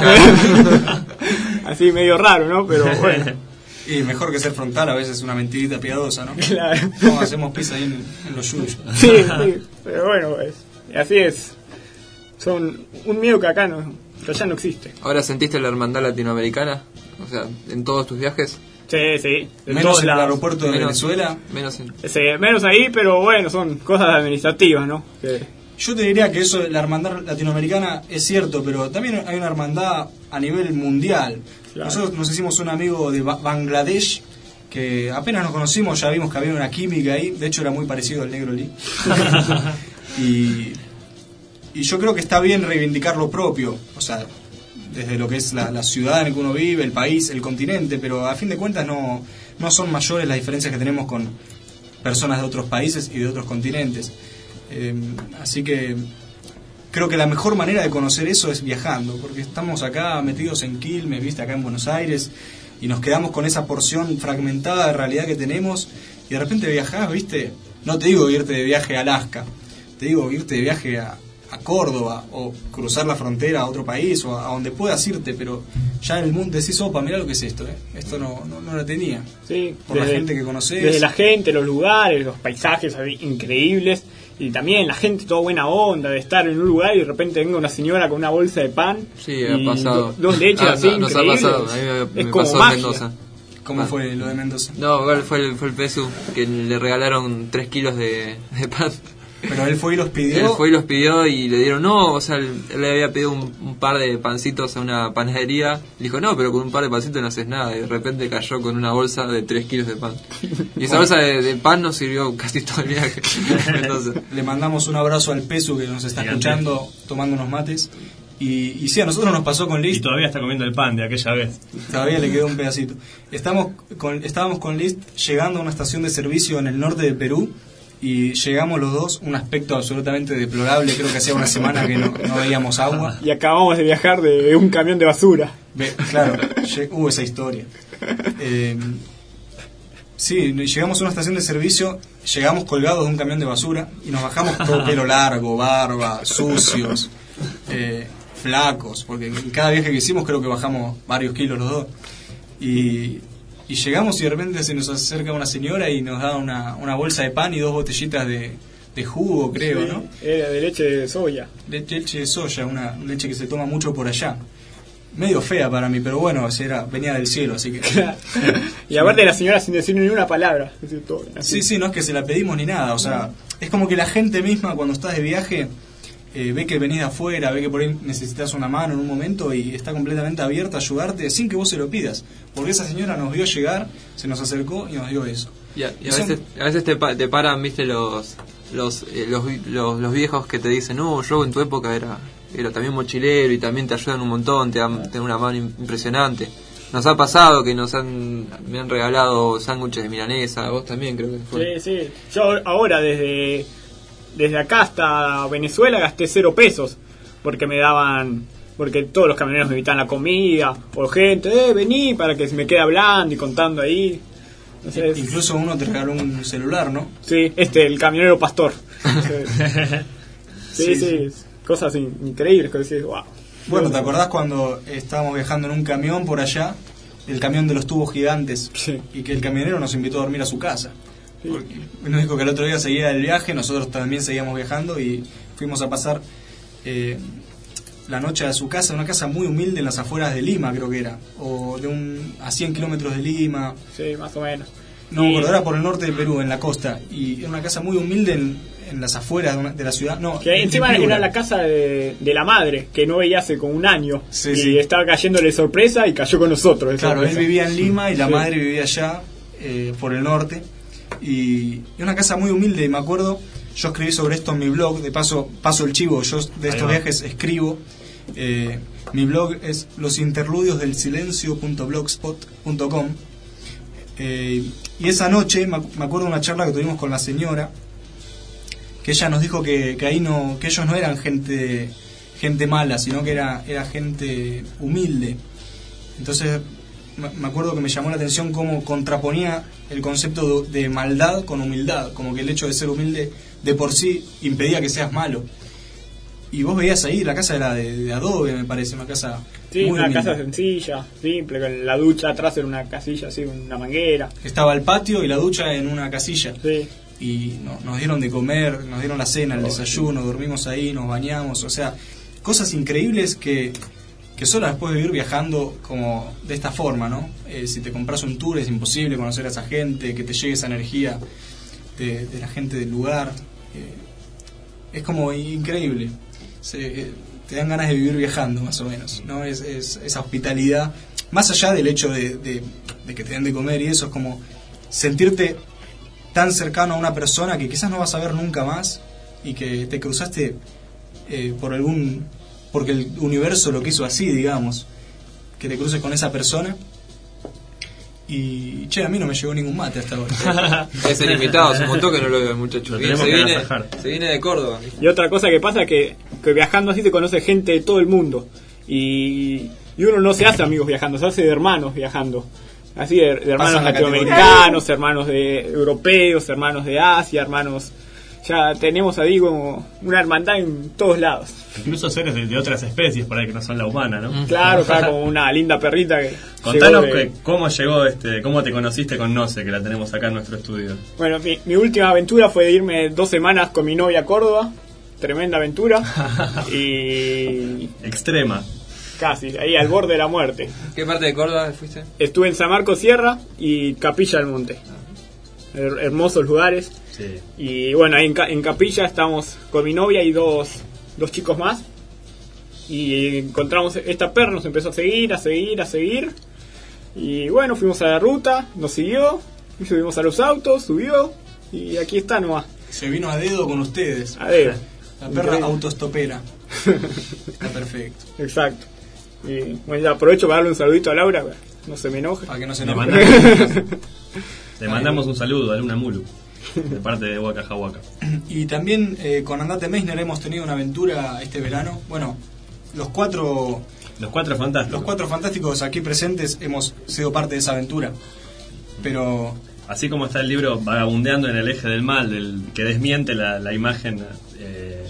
Así medio raro, ¿no? Pero bueno. Y mejor que ser frontal, a veces es una mentirita piadosa, ¿no? Claro. No, hacemos pis ahí en, en los yuyos. Sí, sí, pero bueno, pues, así es. Son un miedo que acá no, que allá no existe. ¿Ahora sentiste la hermandad latinoamericana? O sea, en todos tus viajes. Sí, sí. de Menos todos en el lados. aeropuerto de Menos- Venezuela. Menos en... Sí, menos ahí, pero bueno, son cosas administrativas, ¿no? Que, Yo te diría que eso, la hermandad latinoamericana es cierto, pero también hay una hermandad a nivel mundial. Claro. Nosotros nos hicimos un amigo de Ba- Bangladesh, que apenas nos conocimos ya vimos que había una química ahí, de hecho era muy parecido al Negro Lee. y, y yo creo que está bien reivindicar lo propio, o sea, desde lo que es la, la ciudad en la que uno vive, el país, el continente, pero a fin de cuentas no, no son mayores las diferencias que tenemos con personas de otros países y de otros continentes. Eh, así que creo que la mejor manera de conocer eso es viajando, porque estamos acá metidos en Quilmes, viste, acá en Buenos Aires, y nos quedamos con esa porción fragmentada de realidad que tenemos, y de repente viajás, viste, no te digo irte de viaje a Alaska, te digo irte de viaje a, a Córdoba, o cruzar la frontera a otro país, o a, a donde puedas irte, pero ya en el mundo decís, opa, mirá lo que es esto, eh. esto no, no, no lo tenía. sí, Por la gente que conocés. Desde la gente, los lugares, los paisajes ahí increíbles. Y también la gente toda buena onda de estar en un lugar y de repente venga una señora con una bolsa de pan. Sí, y ha pasado. do- dos leches Ah, así no, nos ha increíbles. pasado. A mí me, es me como pasó en magia. Mendoza. ¿Cómo Ah. fue lo de Mendoza? No, igual fue el, fue el Pesu, que le regalaron tres kilos de, de pan. Pero él fue y los pidió. Él fue y los pidió y le dieron, no, o sea, él, él le había pedido un, un par de pancitos a una panadería. Le dijo, no, pero con un par de pancitos no haces nada. Y de repente cayó con una bolsa de tres kilos de pan. Y esa bolsa de, de pan nos sirvió casi todo el viaje. Entonces, Le mandamos un abrazo al Pesu que nos está Gigante. escuchando, tomando unos mates. Y, y sí, a nosotros nos pasó con Y List, todavía está comiendo el pan de aquella vez. todavía le quedó un pedacito. Estamos con, estábamos con List llegando a una estación de servicio en el norte de Perú. Y llegamos los dos, un aspecto absolutamente deplorable, creo que hacía una semana que no, no veíamos agua. Y acabamos de viajar de un camión de basura. Ve, claro, lle- hubo esa historia. Eh, sí, llegamos a una estación de servicio, llegamos colgados de un camión de basura y nos bajamos todo pelo largo, barba, sucios, eh, flacos, porque en cada viaje que hicimos creo que bajamos varios kilos los dos. Y, y llegamos y de repente se nos acerca una señora y nos da una, una bolsa de pan y dos botellitas de, de jugo, creo, Sí, ¿no? Era de leche de soya. Leche, leche de soya, una leche que se toma mucho por allá. Medio fea para mí, pero bueno, era, venía del cielo, así que... Y aparte la señora sin decir ni una palabra. Es decir, todo así. Sí, sí, no es que se la pedimos ni nada, o sea, es como que la gente misma cuando estás de viaje eh, ve que venís de afuera, ve que por ahí necesitas una mano en un momento y está completamente abierta a ayudarte sin que vos se lo pidas, porque esa señora nos vio llegar, se nos acercó y nos dio eso. y a, y a Son- veces, a veces te, pa- te paran, viste, los los, eh, los los los viejos que te dicen, no, yo en tu época era era también mochilero y también te ayudan un montón, te dan, te dan una mano im- impresionante. Nos ha pasado que nos han me han regalado sándwiches de milanesa, a vos también creo que fue. Sí, sí. Yo ahora desde, desde acá hasta Venezuela gasté cero pesos. Porque me daban... Porque todos los camioneros me invitaban la comida. O gente, eh, vení para que se me quede hablando y contando ahí. Entonces, Incluso uno te regaló un celular, ¿no? sí, este, el camionero pastor. Sí, Sí, sí, cosas in- increíbles que decís, wow. Bueno, ¿te acordás cuando estábamos viajando en un camión por allá? El camión de los tubos gigantes. Sí. Y que el camionero nos invitó a dormir a su casa. Sí. Porque nos dijo que el otro día seguía el viaje, nosotros también seguíamos viajando y fuimos a pasar eh, la noche a su casa, una casa muy humilde en las afueras de Lima, creo que era, o de un a cien kilómetros de Lima. Sí, más o menos. No, Y- pero era por el norte de Perú, en la costa, y era una casa muy humilde en, en las afueras de, una- de la ciudad. No, Que encima en Piura. era la casa de, de la madre, que no veía hace como un año. Sí, y sí. estaba cayéndole sorpresa y cayó con nosotros. de Claro, él sorpresa. vivía en Lima y la Sí. madre vivía allá, eh, por el norte. Y es una casa muy humilde, y me acuerdo, yo escribí sobre esto en mi blog, de paso, paso el chivo, yo de estos va. viajes escribo. eh, mi blog es losinterludiosdelsilencio punto blogspot punto com. Eh, y esa noche me ac- me acuerdo de una charla que tuvimos con la señora, que ella nos dijo que, que ahí no, que ellos no eran gente gente mala, sino que era, era gente humilde. Entonces me me acuerdo que me llamó la atención cómo contraponía el concepto de, de maldad con humildad, como que el hecho de ser humilde de por sí impedía que seas malo. Y vos veías ahí, la casa era de, de adobe, me parece, una casa Sí, muy una humilde. casa sencilla, simple, con la ducha atrás era una casilla así, una manguera. Estaba el patio y la ducha en una casilla. Sí. Y no- nos dieron de comer, nos dieron la cena, el desayuno, dormimos ahí, nos bañamos, o sea, cosas increíbles que, que solo las puedes vivir viajando como de esta forma, ¿no? Eh, si te compras un tour es imposible conocer a esa gente, que te llegue esa energía de, de la gente del lugar. Eh, es como increíble. Se, eh, te dan ganas de vivir viajando, más o menos, ¿no? Es, es- esa hospitalidad, más allá del hecho de, de- de que te den de comer y eso, es como sentirte tan cercano a una persona que quizás no vas a ver nunca más y que te cruzaste eh, por algún... porque el universo lo quiso así, digamos, que te cruces con esa persona. Y, che, a mí no me llegó ningún mate hasta ahora. Es el invitado, hace un montón que no lo veo el muchacho. Lo Viene- tenemos se, que viene, agasajar. se viene de Córdoba. Y otra cosa que pasa es que, que viajando así se conoce gente de todo el mundo. Y, y uno no se hace amigos viajando, se hace de hermanos viajando. Así de, de hermanos Pasan la latinoamericanos, hermanos de europeos, hermanos de Asia, hermanos... Ya tenemos ahí como una hermandad en todos lados. Incluso seres de, de otras especies por ahí que no son la humana, ¿no? Claro, claro, como una linda perrita que... Contanos llegó de- que- cómo llegó, este, cómo te conociste con Noce, que la tenemos acá en nuestro estudio. Bueno, mi, mi última aventura fue de irme dos semanas con mi novia a Córdoba. Tremenda aventura. Y... Extrema. Casi, ahí al borde de la muerte. ¿Qué parte de Córdoba fuiste? Estuve en San Marcos Sierra y Capilla del Monte. Her- hermosos lugares. Sí. Y bueno, ahí en, Ca- en Capilla estamos con mi novia y dos, dos chicos más. Y encontramos esta perra, nos empezó a seguir, a seguir, a seguir. Y bueno, fuimos a la ruta, nos siguió, y subimos a los autos, subió. Y aquí está nomás. Se vino a dedo con ustedes. A ver. La perra Increíble. autostopera. Está perfecto. Exacto. Y bueno, ya aprovecho para darle un saludito a Laura, no se me enoje. Para que no se Le enoje. mandamos, le mandamos un saludo a Luna Mulu, de parte de Waka Jawaka. Y también eh, con Andate Meissner hemos tenido una aventura este verano. Bueno, los cuatro Los cuatro fantásticos. los cuatro fantásticos aquí presentes hemos sido parte de esa aventura. Pero Así como está el libro Vagabundeando en el eje del mal, del, que desmiente la, la imagen eh,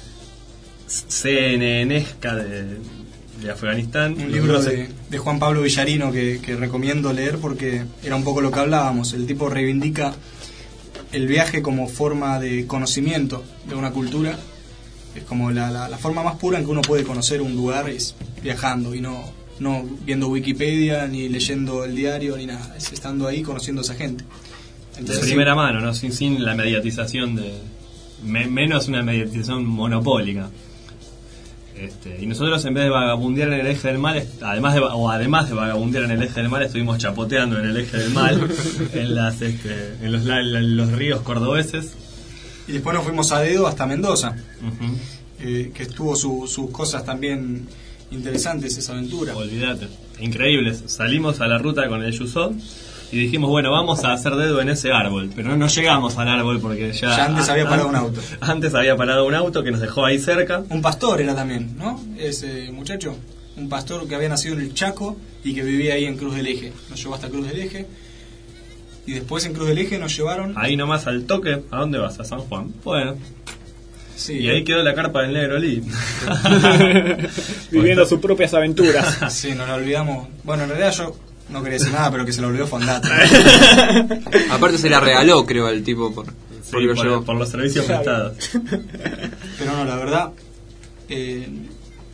C N N-esca de, de Afganistán. un libro de, de Juan Pablo Villarino que, que recomiendo leer porque era un poco lo que hablábamos. El tipo reivindica el viaje como forma de conocimiento de una cultura. Es como la, la, la forma más pura en que uno puede conocer un lugar es viajando y no, no viendo Wikipedia ni leyendo el diario ni nada, es estando ahí conociendo a esa gente. De Entonces, primera sí, mano, ¿no? Sin, sin la mediatización de... me- menos una mediatización monopólica. Este, y nosotros en vez de vagabundear en el eje del mal, est- además de, o además de vagabundear en el eje del mal, estuvimos chapoteando en el eje del mal, en, las, este, en, los, la- en los ríos cordobeses. Y después nos fuimos a dedo hasta Mendoza, Ujú. eh, que estuvo su- sus cosas también interesantes esa aventura. Olvídate, increíbles. Salimos a la ruta con el Yusod y dijimos, bueno, vamos a hacer dedo en ese árbol, pero no, no llegamos al árbol porque ya... Ya antes había parado un auto. Antes había parado un auto que nos dejó ahí cerca. Un pastor era también, ¿no? Ese muchacho, un pastor que había nacido en el Chaco y que vivía ahí en Cruz del Eje. Nos llevó hasta Cruz del Eje y después en Cruz del Eje nos llevaron... Ahí nomás al toque, ¿a dónde vas? A San Juan. Bueno, Sí, y ahí quedó la carpa del negro Lee. Viviendo sus propias aventuras. Sí, nos la olvidamos. Bueno, en realidad yo no quería decir nada, pero que se lo olvidó Fondata. Aparte se la regaló, creo, al tipo por, Sí, porque lo por, llevó. por los servicios prestados. Pero no, la verdad, eh,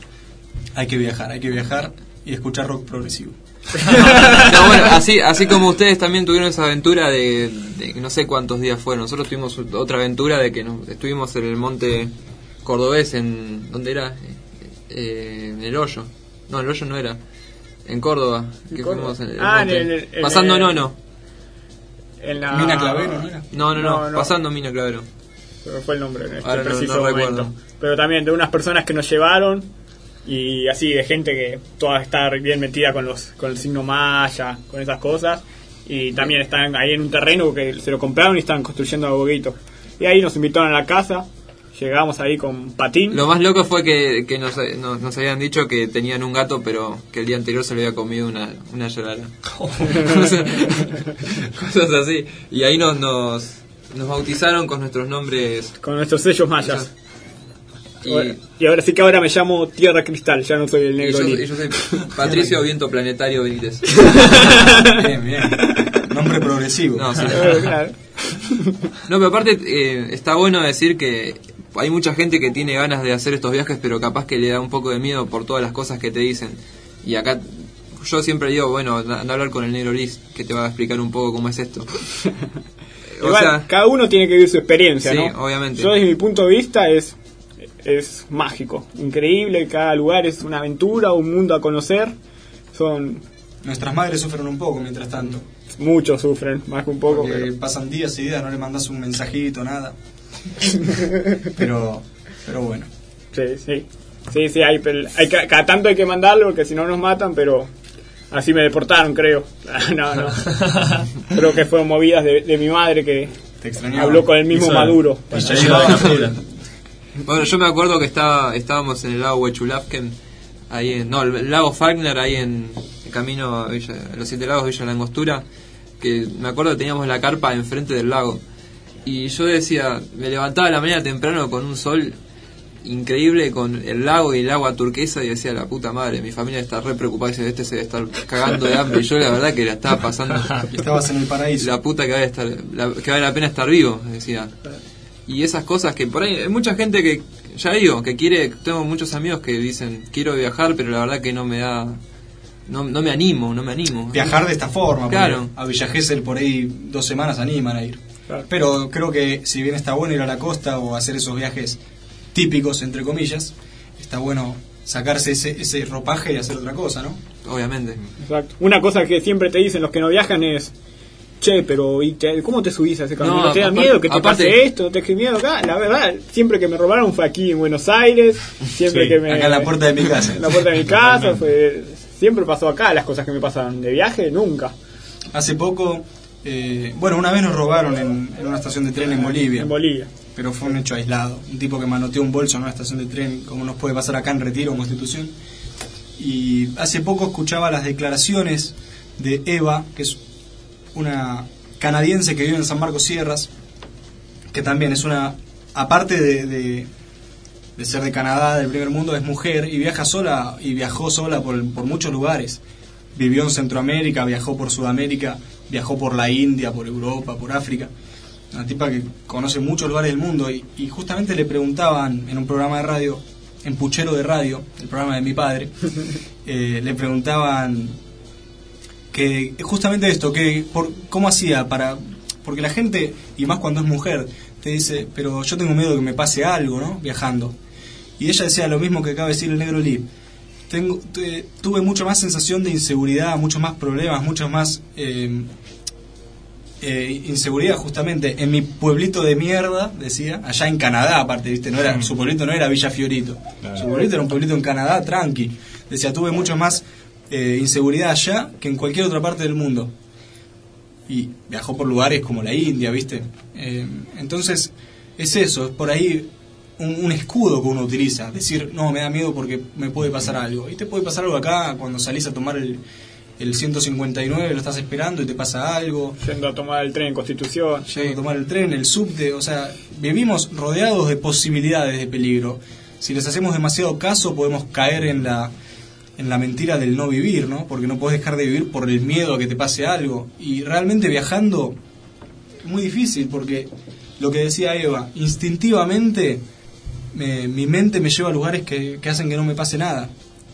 hay que viajar, hay que viajar y escuchar rock progresivo. No, bueno, así, así como ustedes también tuvieron esa aventura de, de no sé cuántos días fueron. Nosotros tuvimos otra aventura de que nos, estuvimos en el monte cordobés, en ¿dónde era? Eh, en el Hoyo. No, el Hoyo no era. En Córdoba. Que Córdoba. fuimos en el Ah, monte. en el- en pasando el- Nono. En la... Mina Clavero, ¿no era? No, no, no, No, no. pasando Mina Clavero. Se me fue el nombre en este Ahora no- preciso no momento. recuerdo. Pero también de unas personas que nos llevaron y así de gente que toda está bien metida con los con el signo maya, con esas cosas, y también están ahí en un terreno que se lo compraron y están construyendo a boguito. Y ahí nos invitaron a la casa, llegamos ahí con patín. Lo más loco fue que, que nos, nos, nos habían dicho que tenían un gato, pero que el día anterior se le había comido una, una yarara. cosas, cosas así. Y ahí nos, nos, nos bautizaron con nuestros nombres. Con nuestros sellos mayas. Y, Y ahora sí que ahora me llamo Tierra Cristal, ya no soy el y negro yo, Lee. y yo soy Patricio Viento Planetario Benítez. Bien, bien. Nombre progresivo. No, sí. Claro. No, pero aparte eh, está bueno decir que hay mucha gente que tiene ganas de hacer estos viajes, pero capaz que le da un poco de miedo por todas las cosas que te dicen. Y acá yo siempre digo, bueno, anda a hablar con el negro Liz, que te va a explicar un poco cómo es esto. O Igual, sea, cada uno tiene que vivir su experiencia, sí, ¿no? obviamente. Yo desde mi punto de vista es es mágico, increíble, cada lugar es una aventura, un mundo a conocer. Son Nuestras madres sufren un poco mientras tanto. muchos sufren, más que un poco, Porque pero pasan días y días, no le mandas un mensajito, nada. pero, pero bueno. sí, sí. Sí, sí, hay, pel- hay ca- cada tanto hay que mandarlo porque si no nos matan, pero así me deportaron, creo. No, no. Creo que fueron movidas de, de mi madre que Te extrañaba. habló con el mismo Hizo- Maduro. Y ya llegó a la captura. Bueno, yo me acuerdo que estaba estábamos en el lago Huechulafken, ahí en, no, el lago Falkner, ahí en el camino a Villa, a los Siete Lagos, Villa La Angostura, que me acuerdo que teníamos la carpa enfrente del lago. Y yo decía, me levantaba a la mañana temprano con un sol increíble, con el lago y el agua turquesa, y decía, la puta madre, mi familia está re preocupada, dice, este se debe estar cagando de hambre. Y yo la verdad que la estaba pasando. Estabas en el paraíso. La puta que vale, estar, la, que vale la pena estar vivo, decía. Y esas cosas que por ahí hay mucha gente que, ya digo, que quiere, tengo muchos amigos que dicen, quiero viajar, pero la verdad que no me da, no, no me animo, no me animo. Viajar de esta forma. porque Claro. A Villa Gesell por ahí dos semanas animan a ir. Claro. Pero creo que si bien está bueno ir a la costa o hacer esos viajes típicos, entre comillas, está bueno sacarse ese, ese ropaje y hacer otra cosa, ¿no? Obviamente. Exacto. Una cosa que siempre te dicen los que no viajan es, che, pero ¿y te- ¿cómo te subís a ese camino? No, ¿No te da aparte- miedo que te aparte- pase esto? ¿Te da miedo acá? La verdad, siempre que me robaron fue aquí en Buenos Aires, siempre Sí, que me... acá en la puerta de mi casa. En la puerta de mi casa, fue, siempre pasó acá las cosas que me pasaban. De viaje, nunca. Hace poco, eh, bueno, una vez nos robaron en, en una estación de tren en Bolivia. En Bolivia. Pero fue un hecho aislado. Un tipo que manoteó un bolso en una estación de tren, como nos puede pasar acá en Retiro o Constitución. Y hace poco escuchaba las declaraciones de Eva, que es una canadiense que vive en San Marcos Sierras, que también es una, aparte de, de, de ser de Canadá, del primer mundo, es mujer y viaja sola, y viajó sola por, por muchos lugares. Vivió en Centroamérica, viajó por Sudamérica, viajó por la India, por Europa, por África. Una tipa que conoce muchos lugares del mundo, y, y justamente le preguntaban en un programa de radio, en Puchero de Radio, el programa de mi padre, eh, le preguntaban que justamente esto, que por, cómo hacía para, porque la gente, y más cuando es mujer, te dice, pero yo tengo miedo de que me pase algo, ¿no? Viajando. Y ella decía lo mismo que acaba de decir el negro Lee. Tengo, te- tuve mucho más sensación de inseguridad, muchos más problemas, muchos más eh, eh, inseguridad justamente en mi pueblito de mierda, decía, allá en Canadá aparte, viste, no era, su pueblito no era Villa Fiorito, Claro. su pueblito era un pueblito en Canadá, tranqui. Decía, tuve mucho más eh, inseguridad allá que en cualquier otra parte del mundo. Y viajó por lugares como la India, viste. Eh, entonces, es eso, es por ahí un, un escudo que uno utiliza, decir, no, me da miedo porque me puede pasar algo. Y te puede pasar algo acá cuando salís a tomar el, el ciento cincuenta y nueve, lo estás esperando y te pasa algo. Yendo a tomar el tren en Constitución. Yendo a tomar el tren, el subte, o sea, vivimos rodeados de posibilidades de peligro. Si les hacemos demasiado caso podemos caer en la, en la mentira del no vivir, ¿no? Porque no podés dejar de vivir por el miedo a que te pase algo. Y realmente viajando es muy difícil porque, lo que decía Eva, instintivamente me- mi mente me lleva a lugares que, que hacen que no me pase nada.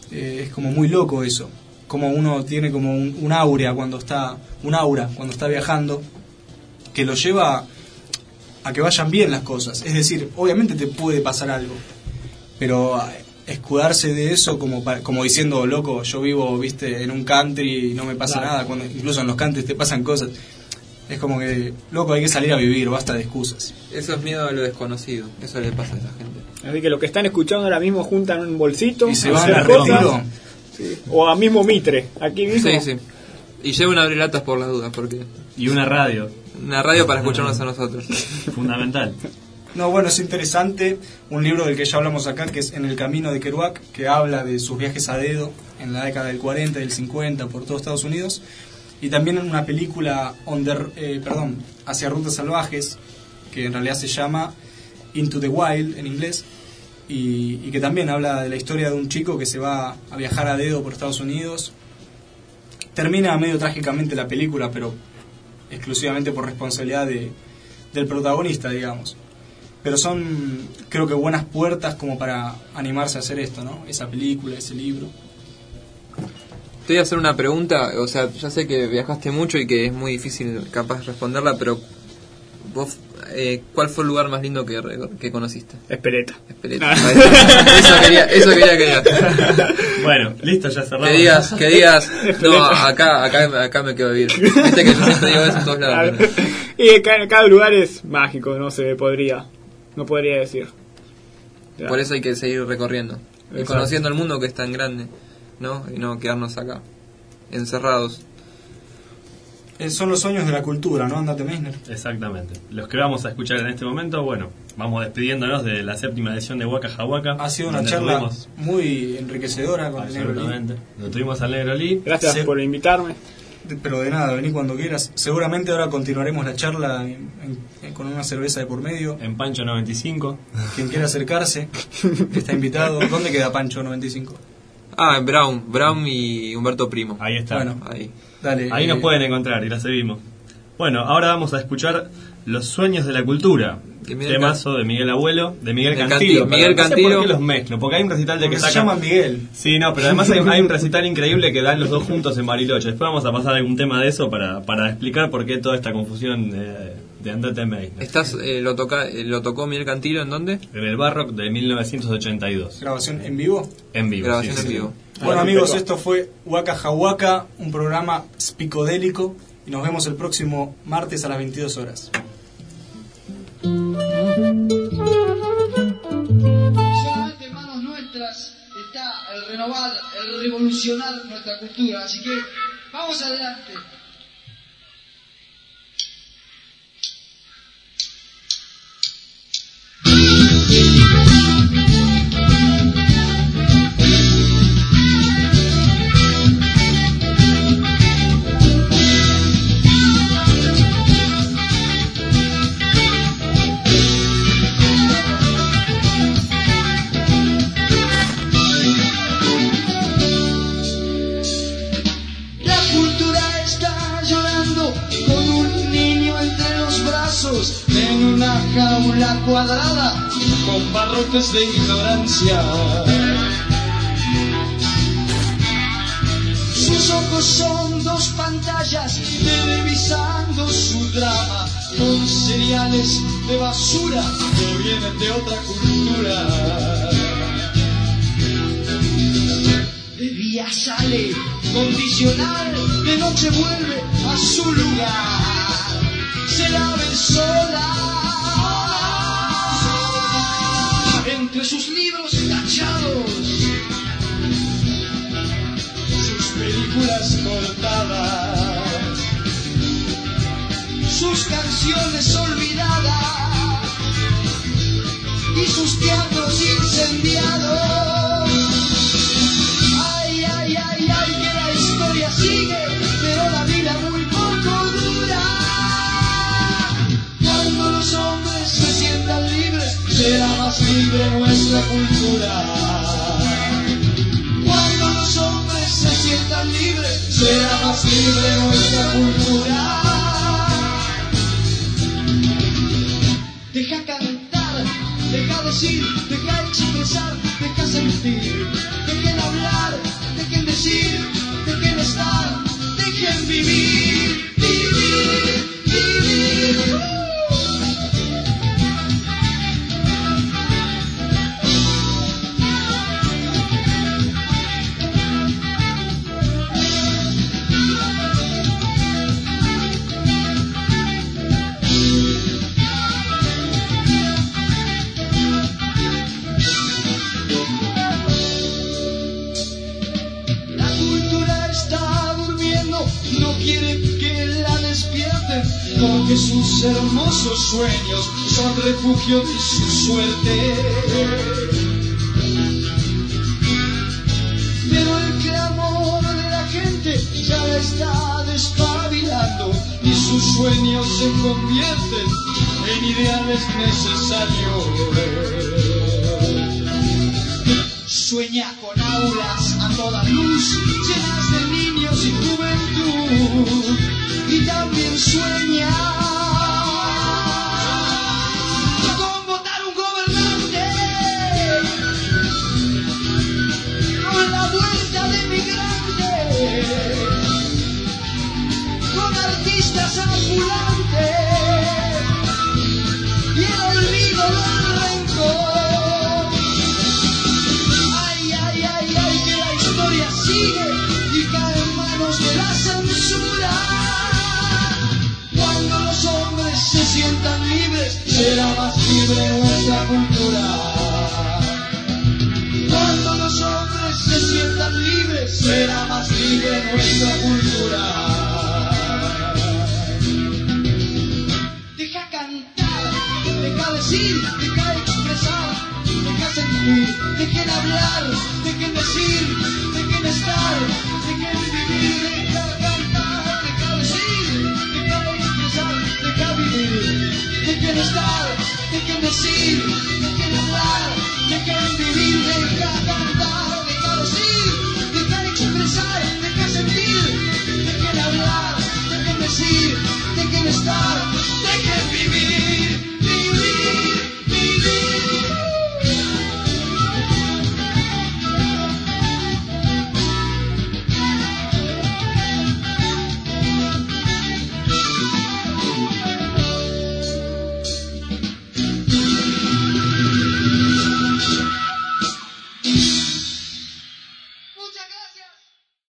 Eh, es como muy loco eso, como uno tiene como un, un aura cuando está, un aura cuando está viajando, que lo lleva a que vayan bien las cosas. Es decir, obviamente te puede pasar algo, pero escudarse de eso como para, como diciendo, loco, yo vivo, viste, en un country y no me pasa claro. nada, cuando incluso en los countries te pasan cosas. Es como que, loco, hay que salir a vivir, basta de excusas. Eso es miedo a lo desconocido, eso le pasa a esa gente. Así que lo que están escuchando ahora mismo juntan un bolsito y se van a retiro. Sí. O a mismo Mitre, aquí mismo. Sí, sí. Y lleva una abrelatas por las dudas, porque... Y una radio. Una radio para escucharnos a nosotros. Fundamental. No, bueno, es interesante un libro del que ya hablamos acá, que es En el camino de Kerouac, que habla de sus viajes a dedo en la década del cuarenta, del cincuenta, por todo Estados Unidos. Y también en una película under, eh, perdón, hacia rutas salvajes, que en realidad se llama Into the Wild en inglés, y, y que también habla de la historia de un chico que se va a viajar a dedo por Estados Unidos. Termina medio trágicamente la película, pero exclusivamente por responsabilidad de, del protagonista, digamos. Pero son, creo que, buenas puertas como para animarse a hacer esto, ¿no? Esa película, ese libro. Te voy a hacer una pregunta, o sea, ya sé que viajaste mucho y que es muy difícil capaz responderla, pero vos, eh, ¿cuál fue el lugar más lindo que, que conociste? Espereta. Espereta. Eso quería, eso quería que digas. Bueno, listo, ya cerramos. Que digas, que digas, no, acá, acá, acá me quedo a vivir. Viste que yo siempre digo eso en todos lados. Pero... Y cada, cada lugar es mágico, no se podría, no podría decir. Ya. Por eso hay que seguir recorriendo. Exacto. Y conociendo el mundo que es tan grande, ¿no? Y no quedarnos acá, encerrados. Eh, son los sueños de la cultura, ¿no? Andate Meisner. Exactamente. Los que vamos a escuchar en este momento, bueno, vamos despidiéndonos de la séptima edición de Waka Jawaka. Ha sido una charla tuvimos... muy enriquecedora con el Negro Lee. Lo tuvimos al Negro Lee. Gracias Se... por invitarme. Pero de nada, vení cuando quieras. Seguramente ahora continuaremos la charla en, en, con una cerveza de por medio. En Pancho noventa y cinco. Quien quiera acercarse está invitado. ¿Dónde queda Pancho noventa y cinco? Ah, en Brown, Brown y Humberto Primo. Ahí está. Bueno, ahí. Dale, ahí eh, nos pueden encontrar y la seguimos. Bueno, ahora vamos a escuchar Los Sueños de la Cultura. Temazo de Miguel Abuelo, de Miguel de Cantilo. Canti, Miguel no Cantilo. sé por qué los mezclo, porque hay un recital de que se sacan... llama Miguel. Sí, no, pero además hay, hay un recital increíble que dan los dos juntos en Bariloche. Después vamos a pasar algún tema de eso para, para explicar por qué toda esta confusión de, de Andate Meisner. Estás, eh, lo, toca, eh, ¿Lo tocó Miguel Cantilo en dónde? En el Barrock de mil novecientos ochenta y dos. ¿Grabación en vivo? En vivo, Grabación sí, en sí. vivo. Bueno, amigos, esto fue Waka Jawaka, un programa spicodélico, y nos vemos el próximo martes a las veintidós horas. Ya en manos nuestras está el renovar, el revolucionar nuestra cultura, así que vamos adelante. En una jaula cuadrada con barrotes de ignorancia. Sus ojos son dos pantallas televisando su drama con cereales de basura que vienen de otra cultura. De día sale condicional, de noche vuelve a su lugar. Se la ve sola entre sus libros tachados, sus películas cortadas, sus canciones olvidadas y sus teatros incendiados. Ay, ay, ay, ay, que la historia sigue, pero la vida muy poco dura. Cuando los hombres se sientan libres, será más libre nuestra cultura. Cuando los hombres se sientan libres, será más libre nuestra cultura. Deja cantar, deja decir, deja expresar, deja sentir, dejen hablar. sus hermosos sueños son refugio de su suerte. Pero el clamor de la gente ya la está despabilando y sus sueños se convierten en ideales necesarios. Sueña con aulas a toda luz, llenas de niños y juventud, y también sueña con votar un gobernante, con la vuelta de migrante, con artistas ambulantes y el olvido del rencor. Sigue y cae en manos de la censura. Cuando los hombres se sientan libres, será más libre nuestra cultura. Cuando los hombres se sientan libres, será más libre nuestra cultura. Deja cantar, deja decir, deja expresar, deja sentir, dejen hablar, dejen decir, dejen estar.